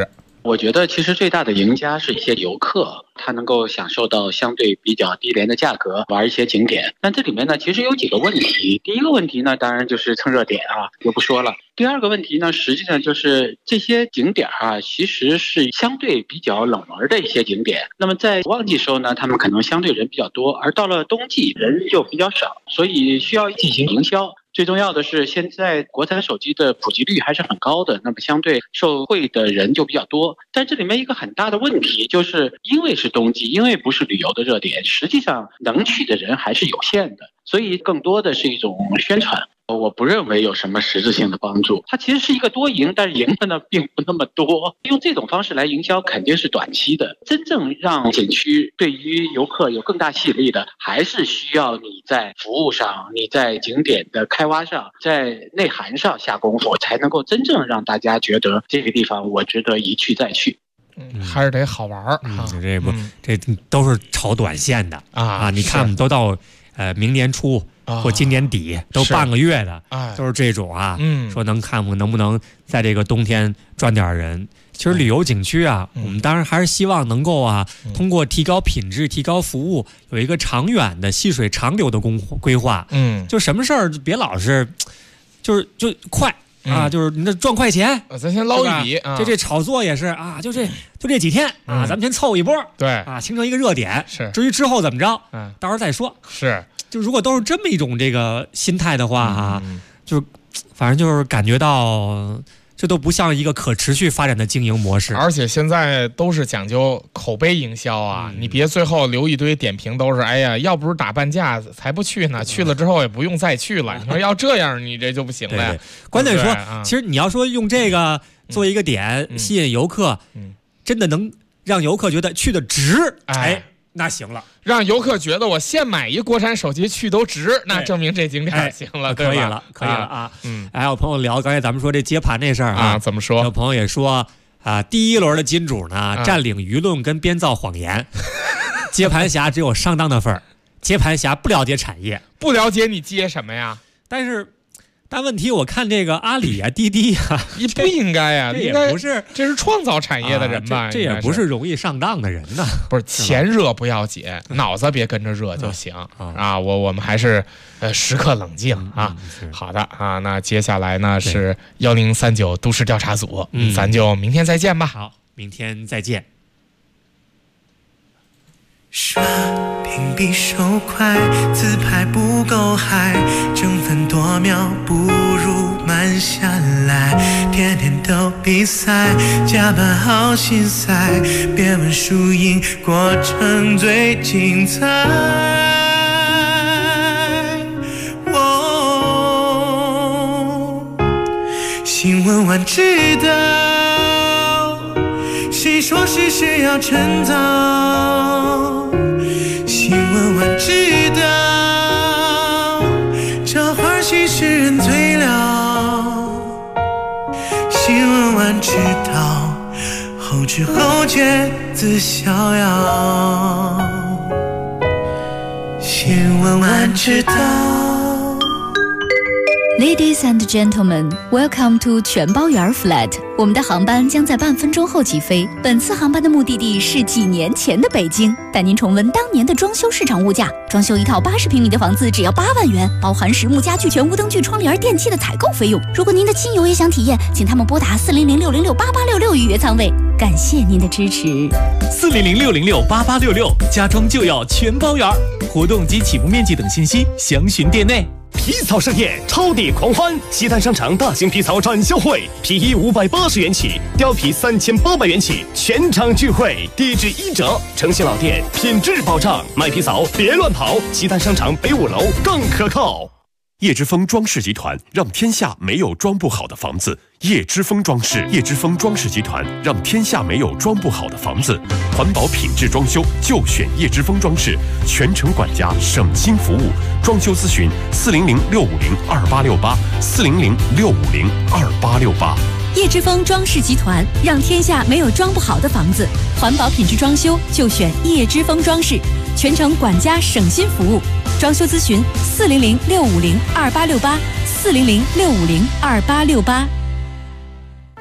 我觉得其实最大的赢家是一些游客，他能够享受到相对比较低廉的价格，玩一些景点。但这里面呢，其实有几个问题。第一个问题呢，当然就是蹭热点啊，就不说了。第二个问题呢，实际上就是这些景点啊，其实是相对比较冷门的一些景点。那么在旺季时候呢，他们可能相对人比较多，而到了冬季人就比较少，所以需要进行营销。最重要的是，现在国产手机的普及率还是很高的，那么相对受惠的人就比较多。但这里面一个很大的问题，就是因为是冬季，因为不是旅游的热点，实际上能去的人还是有限的，所以更多的是一种宣传。我不认为有什么实质性的帮助，它其实是一个多赢，但是赢的呢并不那么多。用这种方式来营销肯定是短期的，真正让景区对于游客有更大吸引力的，还是需要你在服务上，你在景点的开挖上，在内涵上下功夫，才能够真正让大家觉得这个地方我值得一去再去。 还是得好玩这都是炒短线的啊！你看，我们都到明年初或今年底都半个月的，都是这种啊。说能看能不能在这个冬天赚点人。其实旅游景区啊，我们当然还是希望能够通过提高品质、提高服务，有一个长远的细水长流的规划。就什么事儿别老是就快。就是你这赚快钱， 咱先捞一笔。 这炒作也是啊，就这几天啊，咱们先凑一波， 对啊，形成一个热点。 是， 至于之后怎么着，到时候再说。 是， 就如果都是这么一种这个心态的话就反正就是感觉到。这都不像一个可持续发展的经营模式， 而且现在都是讲究口碑营销啊！你别最后留一堆点评，都是哎呀，要不是打半价才不去呢，去了之后也不用再去了。你说要这样，你这就不行了呀。 对，关键说，其实你要说用这个做一个点吸引游客，真的能让游客觉得去的值，那行了， 让游客觉得我现买一国产手机去都值，那证明这景点行了，对吧？ 可以了啊！有朋友聊刚才咱们说这接盘这事儿啊，怎么说？ 有朋友也说第一轮的金主呢，占领舆论跟编造谎言，接盘侠只有上当的份儿，接盘侠不了解产业， 不了解你接什么呀？ 但问题我看这个阿里啊、滴滴啊， 不应该呀， 这也不是， 这是创造产业的人吧？ 这也不是容易上当的人呢。 不是钱热不要紧，脑子别跟着热就行啊！我们还是时刻冷静啊。好的啊，那接下来呢是1039都市调查组，咱就明天再见吧。 好，明天再见。 刷屏比手快，自拍不够嗨，争分夺秒不如慢下来，天天都比赛，加班好心塞，别问输赢，过程最精彩。新闻晚知道，谁说事实要趁早？新闻晚知道，这花絮使人醉了。新闻晚知道，后知后觉自逍遥。新闻晚知道。 Ladies and gentlemen, welcome to 全包圆 flat。我们的航班将在半分钟后起飞。本次航班的目的地是几年前的北京，带您重温当年的装修市场物价。装修一套80平米的房子只要8万元，包含实木家具、全屋灯具、窗帘、电器的采购费用。如果您的亲友也想体验，请他们拨打400-606-8866预约舱位。感谢您的支持。 400-606-8866，家装就要全包圆。活动及起步面积等信息详询店内。 皮草盛宴，超抵狂欢！西单商场大型皮草展销会，皮衣580元起，貂皮3800元起，全场聚会，低至1折，诚信老店，品质保障。买皮草别乱跑，西单商场北5楼更可靠。 叶之峰装饰集团让天下没有装不好的房子。叶之峰装饰，叶之峰装饰集团让天下没有装不好的房子。环保品质装修就选叶之峰装饰，全程管家，省心服务。装修咨询400-650-2868，400-650-2868。 叶之峰装饰集团让天下没有装不好的房子，环保品质装修就选叶之峰装饰，全程管家省心服务。装修咨询400-650-2868，400-650-2868。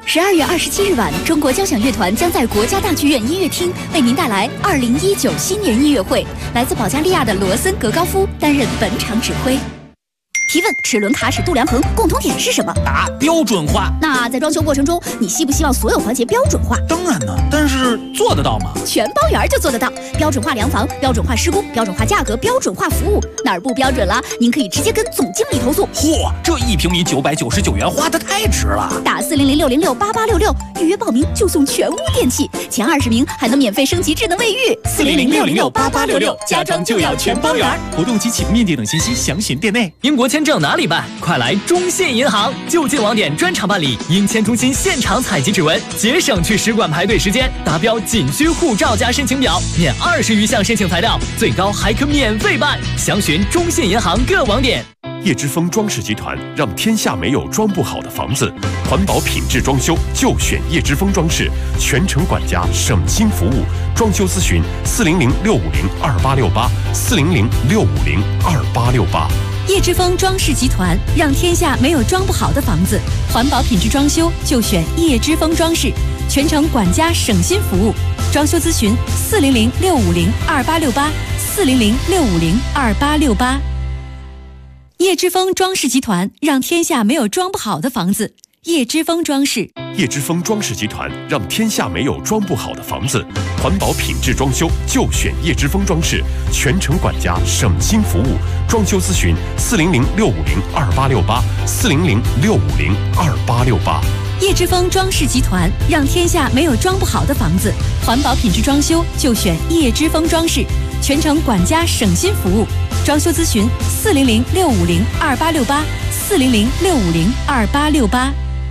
12月27日晚，中国交响乐团将在国家大剧院音乐厅为您带来2019新年音乐会，来自保加利亚的罗森格高夫担任本场指挥。提问：齿轮卡尺度量衡共同点是什么？ 答：标准化。 那在装修过程中，你希不希望所有环节标准化？ 当然呢，但是做得到吗？ 全包圆就做得到，标准化量房、标准化施工、标准化价格、标准化服务，哪儿不标准了，您可以直接跟总经理投诉。 嚯，这1平米999元花得太值了！ 打400-606-8866预约报名就送全屋电器，前20名还能免费升级智能卫浴。 400-606-8866，家装就要全包圆。活动及起步面积等信息详询店内。 英国签证哪里办？快来中信银行，就近网点专场办理，英签中心现场采集指纹，节省去使馆排队时间。达标仅需护照加申请表，免20余项申请材料，最高还可免费办。详询中信银行各网点。 叶之峰装饰集团，让天下没有装不好的房子。环保品质装修就选叶之峰装饰，全程管家，省心服务。装修咨询400-650-2868 400-650-2868。 叶之峰装饰集团，让天下没有装不好的房子。环保品质装修就选叶之峰装饰，全程管家，省心服务。装修咨询400-650-2868 400-650-2868。叶之峰装饰集团，让天下没有装不好的房子。叶之峰装饰。 叶之峰装饰集团，让天下没有装不好的房子。环保品质装修就选叶之峰装饰，全程管家，省心服务。装修咨询400-650-2868 400-650-2868。 叶之峰装饰集团，让天下没有装不好的房子。环保品质装修就选叶之峰装饰，全程管家，省心服务。装修咨询400-650-2868 400-650-2868。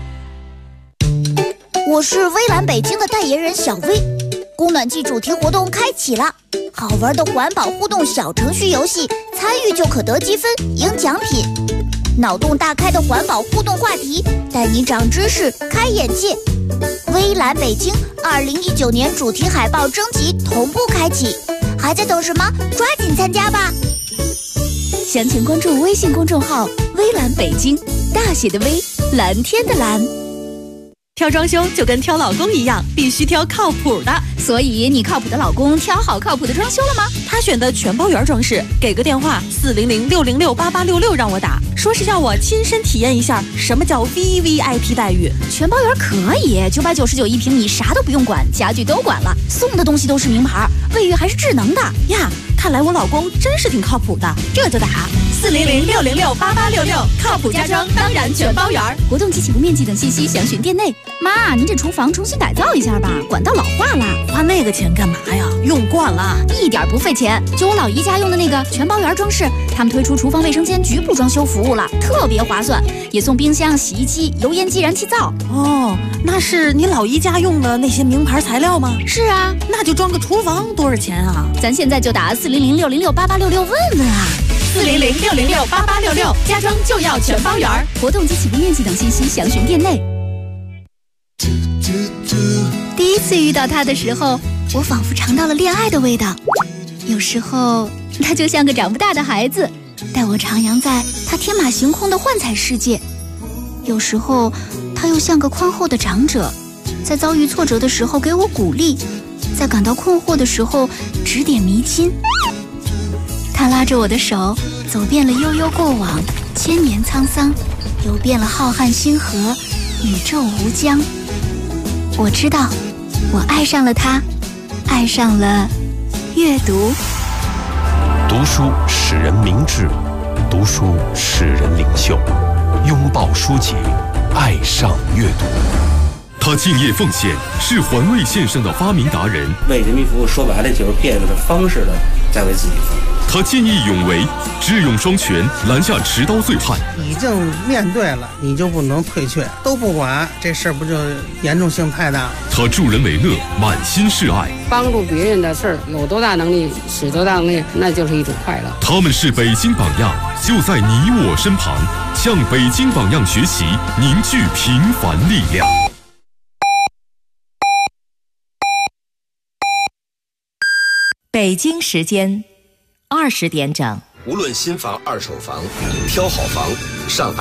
我是微蓝北京的代言人小薇，供暖季主题活动开启了，好玩的环保互动小程序游戏，参与就可得积分赢奖品。脑洞大开的环保互动话题，带你长知识开眼界。微蓝北京2019年主题海报征集同步开启，还在等什么？抓紧参加吧！ 详情关注微信公众号微蓝北京，大写的微，蓝天的蓝。 挑装修就跟挑老公一样，必须挑靠谱的。 所以你靠谱的老公挑好靠谱的装修了吗？ 他选的全包圆装饰，给个电话400-606-8866让我打，说是要我亲身体验一下什么叫 VVIP 待遇。 全包圆可以，9991平米，啥都不用管，家具都管了，送的东西都是名牌，卫浴还是智能的呀。看来我老公真是挺靠谱的， 这就打 400-606-8866，靠谱家装当然全包圆。 活动及起步面积等信息详询店内。妈，您这厨房重新改造一下吧，管道老化了。 花那个钱干嘛呀？用惯了， 一点不费钱。就我老姨家用的那个全包圆装饰，他们推出厨房卫生间局部装修服务了，特别划算，也送冰箱、洗衣机、油烟机、燃气灶。 哦，那是你老姨家用的那些名牌材料吗？ 是啊， 那就装个厨房多少钱啊？ 咱现在就打400-606-8866问问啊。 400-606-8866，家装就要全包圆。 活动及起步面积等信息详询店内。第一次遇到他的时候，我仿佛尝到了恋爱的味道。有时候他就像个长不大的孩子，带我徜徉在他天马行空的幻彩世界。有时候他又像个宽厚的长者，在遭遇挫折的时候给我鼓励，在感到困惑的时候指点迷津。他拉着我的手，走遍了悠悠过往，千年沧桑，游遍了浩瀚星河，宇宙无疆。我知道，我爱上了他，爱上了阅读。 读书使人明智，读书使人领袖。拥抱书籍，爱上阅读。 他敬业奉献，是环卫线上的发明达人。 为人民服务，说白了就是变着方式的在为自己服务。 他见义勇为，智勇双全，拦下持刀醉汉。 已经面对了，你就不能退却，都不管，这事儿不就严重性太大？ 他助人为乐，满心是爱。 帮助别人的事儿，有多大能力使多大能力，那就是一种快乐。 他们是北京榜样，就在你我身旁，向北京榜样学习，凝聚平凡力量。 北京时间20点整。 无论新房、二手房，挑好房，上海